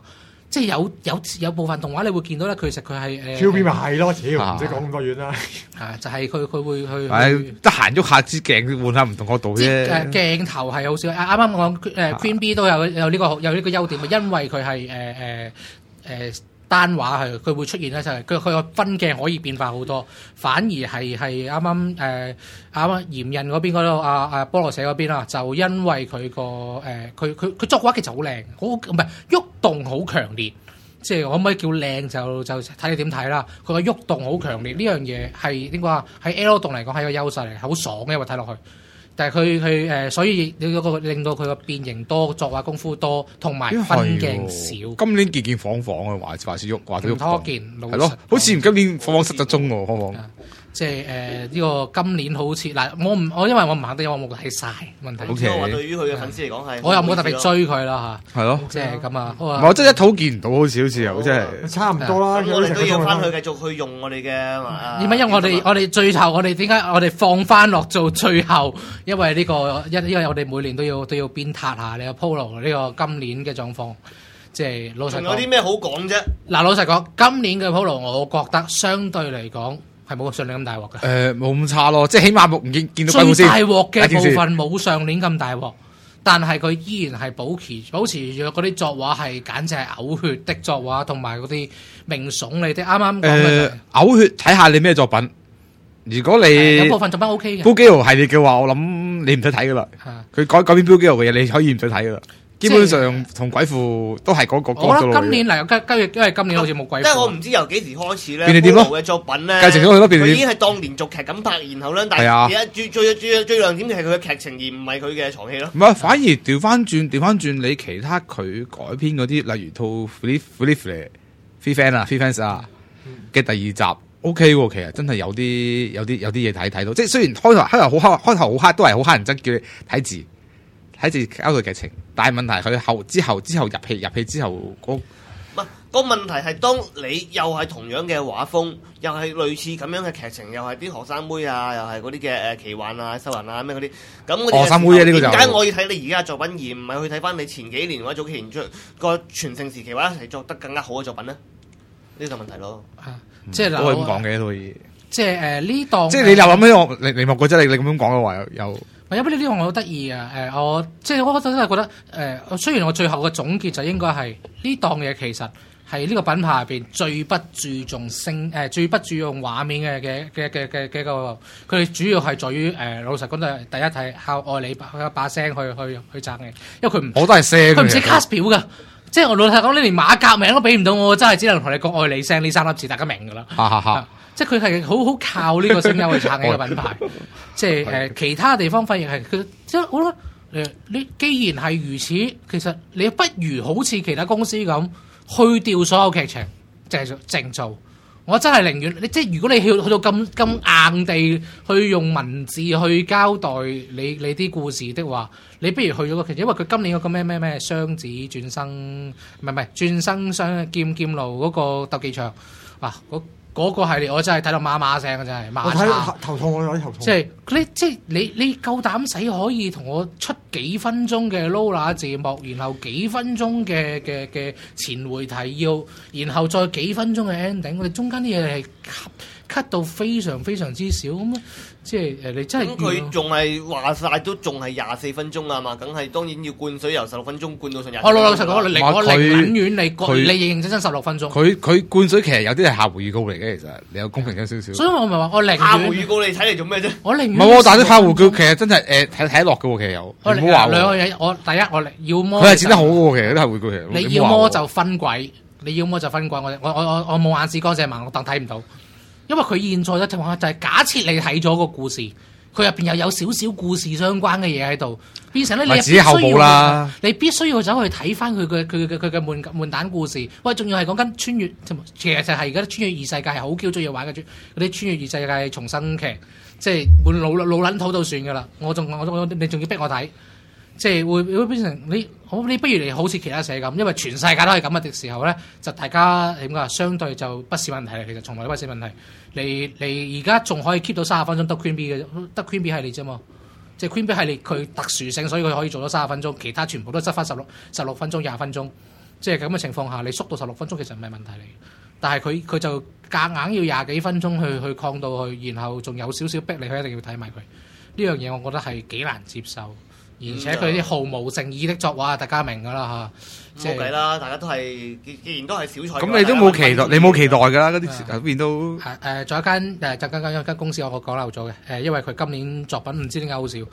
即係有有有部分動畫你會見到咧，其實佢係誒。 超變咪係咯，屌唔使講咁多遠啦。 係就係佢佢會去。 係得閒喐下支鏡，換下唔同角度啫。 誒鏡頭係好少，啱啱我講誒 Queen B 都有有呢個有呢個優點，因為佢係誒誒誒單畫係佢會出現咧，就係佢佢個分鏡可以變化好多，反而係係啱啱誒啱啱鹽人嗰邊嗰度啊啊菠蘿社嗰邊啦，就因為佢個誒佢佢佢作畫其實好靚，好唔係喐動好強烈。即係可唔可以叫靚就就睇你點睇啦。佢個喐動好強烈，呢樣嘢係點講啊？喺 L 動嚟講係一個優勢嚟，好爽嘅，因為睇落去。但係佢佢誒，所以你嗰個令到佢個變形多，作畫功夫多，同埋分鏡少。 今年件件晃晃啊，話話事喐，話咗拖件係咯，好似今年晃晃失咗蹤喎，晃晃。 即係誒呢個今年好似嗱，我唔我因為我唔肯定，因為我冇睇晒問題。 O K，我對於佢嘅粉絲嚟講係， 我又冇特別追佢啦嚇。 係咯， 即係咁啊。 我真係一套見唔到，好似好似又真係差唔多啦。 我哋都要翻去繼續去用我哋嘅。 點解？因為我哋我哋最後我哋點解我哋放翻落做最後？因為呢個因因為我哋每年都要都要鞭撻下你個 Polo 呢個今年嘅狀況。即係老實講， 仲有啲咩好講啫？ 嗱，老實講，今年嘅 Polo 我覺得相對嚟講。係冇上年咁大鑊嘅， 誒冇咁差咯，即係起碼冇唔見見到鬼故先。 最大鑊嘅部分冇上年咁大鑊，但係佢依然係保持保持住嗰啲作畫係簡直係嘔血的作畫，同埋嗰啲明聳你啲啱啱講嘅嘔血。睇下你咩作品，如果你有部分作品 O K 嘅， 標基豪系列嘅話，我諗你唔使睇噶啦。佢改改編標基豪嘅嘢，你可以唔使睇噶啦。基本上同鬼父都係嗰個角度。 我覺得今年嚟，今今因為今年好似冇鬼父。 即係我唔知由幾時開始咧， 便利店咯嘅作品咧， 繼承咗佢咯，便利店佢已經係當連續劇咁拍，然後咧，但係而家最最最最亮點嘅係佢嘅劇情，而唔係佢嘅床戲咯。 唔係，反而調翻轉，調翻轉你其他佢改編嗰啲，例如套《Free Free Free Fan》啊，《Free Fans》啊嘅第二集 ，OK 喎，其實真係有啲有啲有啲嘢睇睇到。即係雖然開頭開頭好黑，開頭好黑都係好黑人憎，叫你睇字。睇住交代劇情，但係問題佢後之後之後入戲入戲之後嗰唔係個問題係當你又係同樣嘅畫風，又係類似咁樣嘅劇情，又係啲學生妹啊，又係嗰啲嘅誒奇幻啊、修人啊咩嗰啲，咁學生妹啊呢個就點解我要睇你而家嘅作品，而唔係去睇翻你前幾年或者早幾年出個全盛時期或者一齊作得更加好嘅作品咧？呢個問題咯， 即係都係咁講嘅都可以。 即係誒呢檔， 即係你又諗起我你你莫覺得你你咁樣講嘅話又。 因為呢啲我好得意啊！誒，我即係我覺得真係覺得誒、呃，雖然我最後嘅總結就應該係呢檔嘢其實係呢個品牌入邊最不注重聲誒、呃，最不注重畫面嘅嘅嘅嘅嘅嘅一個，佢哋主要係在於誒、呃，老實講就係第一係靠愛你把把聲去去去爭嘅，因為佢唔我都係聲， 佢唔識 cast 表㗎。即係我老實講，你連馬甲名都俾唔到我，真係只能同你講愛你聲呢三粒字，大家明㗎啦。哈哈哈。即係佢係好好靠呢個聲優去撐呢個品牌，即係誒、呃、其他地方反而係佢即係我覺得誒，你既然係如此，其實你不如好似其他公司咁去掉所有劇情，淨係淨做。我真係寧願你即係如果你去去到咁咁硬地去用文字去交代你你啲故事的話，你不如去咗個劇情，因為佢今年嗰個咩咩咩雙子轉生，唔係唔係轉生雙劍劍路嗰個鬥技場，哇嗰個系列我真係睇到馬馬聲嘅真係，馬叉頭痛，我有啲頭痛。即係你即係你你夠膽死可以同我出幾分鐘嘅 Lola 字幕，然後幾分鐘嘅嘅嘅前回提要，然後再幾分鐘嘅 ending，我哋中間啲嘢係 cut cut 到非常非常之少咁啊！即係誒你真係咁佢仲係話晒都仲係廿四分鐘啊嘛，梗係當然要灌水由十六分鐘灌到上廿。 我老老實講，你我寧願你你佢你認認真真十六分鐘。 佢佢灌水其實有啲係客戶預告嚟嘅，其實你有公平咗少少。 所以我咪話我寧願客戶預告你睇嚟做咩啫？ 我寧願唔係喎，但係啲客戶佢其實真係誒睇睇得落嘅喎，其實有。 我唔好話兩個嘢，我第一我要麼佢係剪得好嘅喎，其實啲客戶佢其實。 你要麼就分軌，你要麼就分軌，我我我我我冇眼屎乾淨盲，我當睇唔到。因為佢現在咧就話就係假設你睇咗個故事，佢入邊又有少少故事相關嘅嘢喺度，變成咧你必須要啦，你必須要走去睇翻佢嘅佢嘅佢嘅悶悶蛋故事。喂，仲要係講緊穿越，其實就係而家穿越異世界係好 Q 中意玩嘅，嗰啲穿越異世界重新劇，即係換老老撚土到算噶啦。我仲我我你仲要逼我睇，即係會會變成你好你不如你好似其他社咁，因為全世界都係咁嘅時候咧，就大家點講相對就不是問題，其實從來都不是問題。你你而家仲可以 keep 到三十分鐘得 Queen B 嘅，得 Queen B 系列啫嘛。即係 Queen B 系列佢特殊性，所以佢可以做到三十分鐘，其他全部都執翻十六十六分鐘、廿分鐘。 即係咁嘅情況下，你縮到十六分鐘其實唔係問題嚟。但係佢佢就夾硬要廿幾分鐘去去抗到去，然後仲有少少逼你，佢一定要睇埋佢。呢樣嘢我覺得係幾難接受，而且佢啲毫無誠意的作畫，大家明㗎啦嚇。 冇計啦，大家都係既既然都係小菜。 咁你都冇期待，你冇期待㗎啦，嗰啲嗰邊都。 誒誒，仲有一間誒，就間間間公司我講漏咗嘅誒，因為佢今年作品唔知點解好少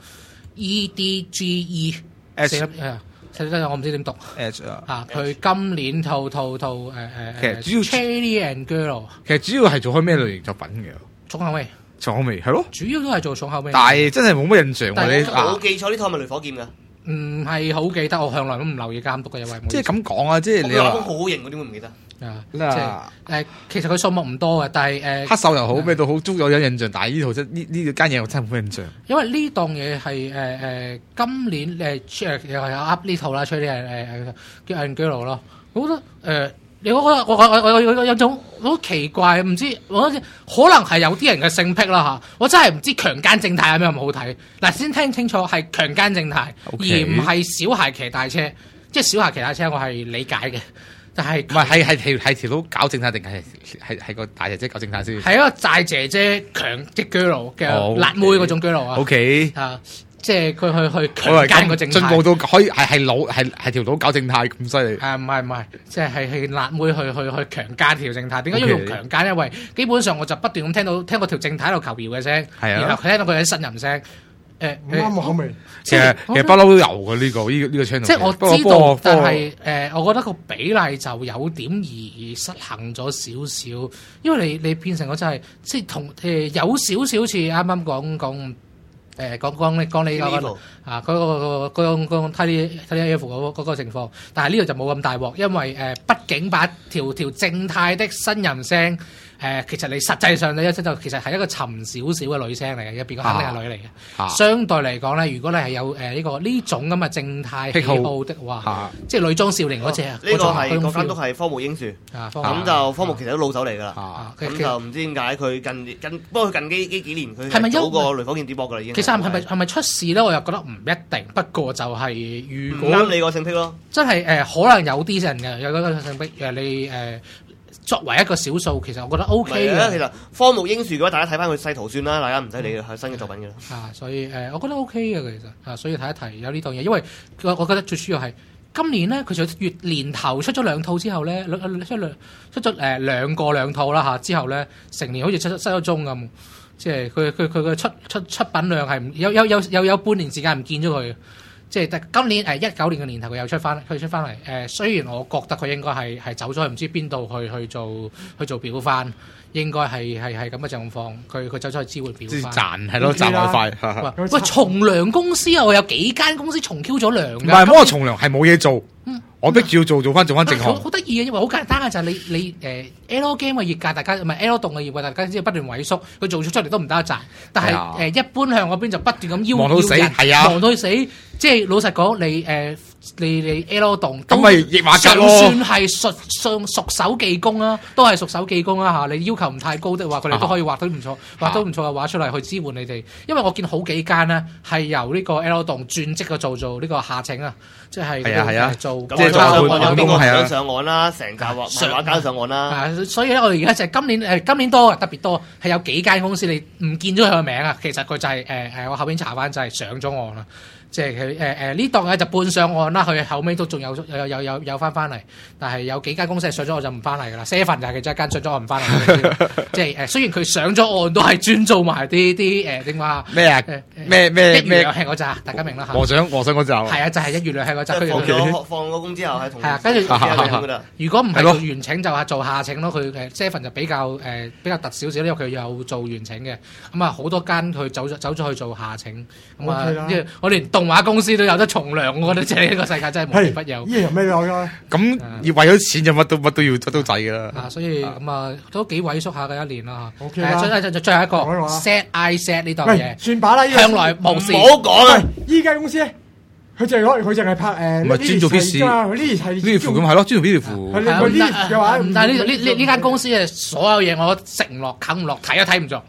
E D G E 四粒誒。我唔知點讀 Edge 啊！ 啊，佢今年套套套誒誒誒， 其實主要 Charlie and Girl， 其實主要係做開咩類型作品嘅？ 重口味， 重口味係咯， 主要都係做重口味。 但係真係冇乜印象喎你。 冇記錯呢套係咪雷火劍㗎？ 唔係好記得，我向來都唔留意監督嘅，因為即係咁講啊！即係你話好好型，我點會唔記得？ 啊，即係誒，其實佢數目唔多嘅，但係誒黑手又好咩都好，都有印象。但係呢套真呢呢間嘢我真係冇印象。 因為呢檔嘢係誒誒今年誒誒又係有 up 呢套啦，出啲係誒誒叫 Angelo 咯。我覺得誒，你我覺得我我我我有有種好奇怪，唔知我覺得可能係有啲人嘅性癖啦嚇。我真係唔知強姦正太有咩咁好睇。嗱，先聽清楚係強姦正太， Okay. 而唔係小孩騎大車。即係小孩騎大車，我係理解嘅。但係唔係係係條係條佬搞正太定係係係個大姐姐搞正太先？ 係一個大姐姐強即 girl 嘅辣妹嗰種 girl 啊。 O K 啊，即係佢去去強姦個正太， 進步到可以係係佬係係條佬搞正太咁犀利。 誒唔係唔係，即係係係辣妹去去去強姦條正太。點解要用強姦？因為基本上我就不斷咁聽到聽過條正太喺度求饒嘅聲，然後佢聽到佢喺呻吟聲。誒啱我口味。 其實其實不嬲都有嘅呢個呢個呢個 channel。 即係我知道，但係誒，我覺得個比例就有點而失衡咗少少，因為你你變成咗真係即係同誒有少少似啱啱講講誒講講你講你嗰個啊嗰個嗰個嗰個睇啲睇啲 F 嗰嗰個情況，但係呢度就冇咁大鑊，因為誒畢竟把條條正太的呻吟聲。誒、呃，其實你實際上你一聽就其實係一個沉少少嘅女聲嚟嘅，入邊個肯定係女嚟嘅。啊、相對嚟講咧，如果你係有誒呢、呃這個呢種咁嘅正太喜好的話，啊、即係女裝少年嗰隻啊， 呢個係嗰間都係科目英樹，咁、啊、就科目其實都老手嚟㗎啦。咁、啊啊、就唔知點解佢近近，不過佢近呢呢幾年佢係早過雷火劍碟波㗎啦已經。 其實係咪係咪出事咧？我又覺得唔一定，不過就係如果啱你個性癖咯， 真係誒、呃、可能有啲人嘅有嗰個性癖誒你誒。呃作為一個少數，其實我覺得 O K 嘅。 其實荒木英樹嘅話，大家睇翻佢細圖算啦，大家唔使理佢係新嘅作品嘅啦。 啊，所以誒、呃，我覺得 O K 嘅其實啊，所以睇一睇有呢檔嘢，因為我我覺得最主要係今年咧，佢就月年頭出咗兩套之後咧，出兩出咗誒兩個兩套啦嚇，之後咧成年好似出失咗蹤咁，即係佢佢佢嘅出出出品量係有有有有有半年時間唔見咗佢。即係今年誒一九年嘅年頭佢又出翻，佢出翻嚟誒。雖然我覺得佢應該係係走咗去唔知邊度去去做去做表翻，應該係係係咁嘅狀況。佢佢走咗去支援表翻， 賺係咯賺外快。 喂，從良公司啊，我有幾間公司重 Q 咗良㗎。 唔係，不過從良係冇嘢做。嗯我逼住要做做翻做翻正行， 好得意嘅，因為好簡單嘅就係你你誒 L game 嘅業界，大家唔係 L 動嘅業界，大家知不斷萎縮，佢做出出嚟都唔得一賺。但係誒、啊呃、一般向嗰邊就不斷咁邀望到死，係啊， 望到死。即係老實講，你誒、呃、你你 L 動咁咪逆馬格咯， 算係熟熟熟手技工啦，都係熟手技工啦嚇。你要求唔太高的話，佢哋都可以畫到唔錯，畫到唔錯嘅畫出嚟去支援你哋。因為我見好幾間咧係由呢個 L 動轉職嘅做做呢個下請啊，即係係啊係啊做即係做有邊個想上岸啦，成集畫漫畫家上岸啦。 啊，所以咧，我哋而家就係今年誒今年多特別多，係有幾間公司你唔見咗佢個名啊，其實佢就係誒誒，我後邊查翻就係上咗岸啦。即係佢誒誒呢檔嘢就半上岸啦，佢後尾都仲有有有有有翻翻嚟，但係有幾間公司係上咗岸就唔翻嚟噶啦。Seven 就係其中一間上咗岸唔翻嚟，即係誒雖然佢上咗岸都係專做埋啲啲誒點話咩啊咩咩咩兩吃嗰扎，大家明啦嚇。 和尚和尚嗰扎係啊，就係一月兩吃嗰扎。 放咗放咗工之後係同係啊，跟住如果唔係做完請就係做下請咯。佢誒 Seven 就比較誒比較突少少，因為佢有做完請嘅。咁啊好多間佢走咗走咗去做下請。咁啊，我連動畫公司都有得從良，我覺得即係呢個世界真係無奇不有。 依樣有咩講啊？ 咁要為咗錢就乜都乜都要乜都制㗎啦。 啊，所以咁啊都幾萎縮下嘅一年啦嚇。 O K 啦。 最最最後一個 set I set 呢檔嘢， 算把啦。 向來無事。 唔好講啦。 依間公司咧，佢就係攞佢淨係拍誒。 唔係專做 P C 嘛？佢呢係呢條符咁係咯，專做呢條符。 係呢嘅話， 但係呢呢呢呢間公司嘅所有嘢我都食唔落、啃唔落、睇都睇唔着。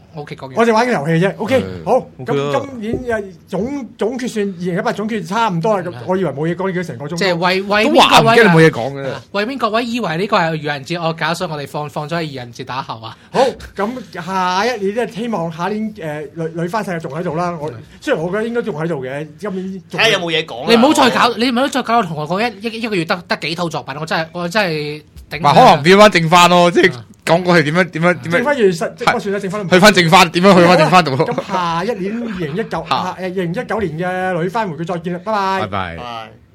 OK 講完。 我哋玩嘅遊戲啫，OK， 係好。 OK 啦咁今年嘅總總決算二零一八總決差唔多啦。咁我以為冇嘢講，已經成個鐘。 即係為為都邊各位話唔驚你冇啊嘢講嘅。 為邊各位以為呢個係愚人節惡搞，所以我哋放放咗喺愚人節打後啊？ 好，咁下一年咧，希望下一年誒女女翻世仲喺度啦。我雖然我覺得應該仲喺度嘅，今年仲睇下有冇嘢講啦。 你唔好再搞，你唔好再搞到同我講一一一個月得得幾套作品，我真係我真係頂唔順啊。 唔係可能變翻正翻咯，即係講過係點樣點樣點樣剩翻完實，即係算啦，剩翻去翻正翻，點樣去翻正翻度咯。 咁下一年二零一九，誒二零一九年嘅女翻回佢再見啦，拜拜拜。拜。 拜。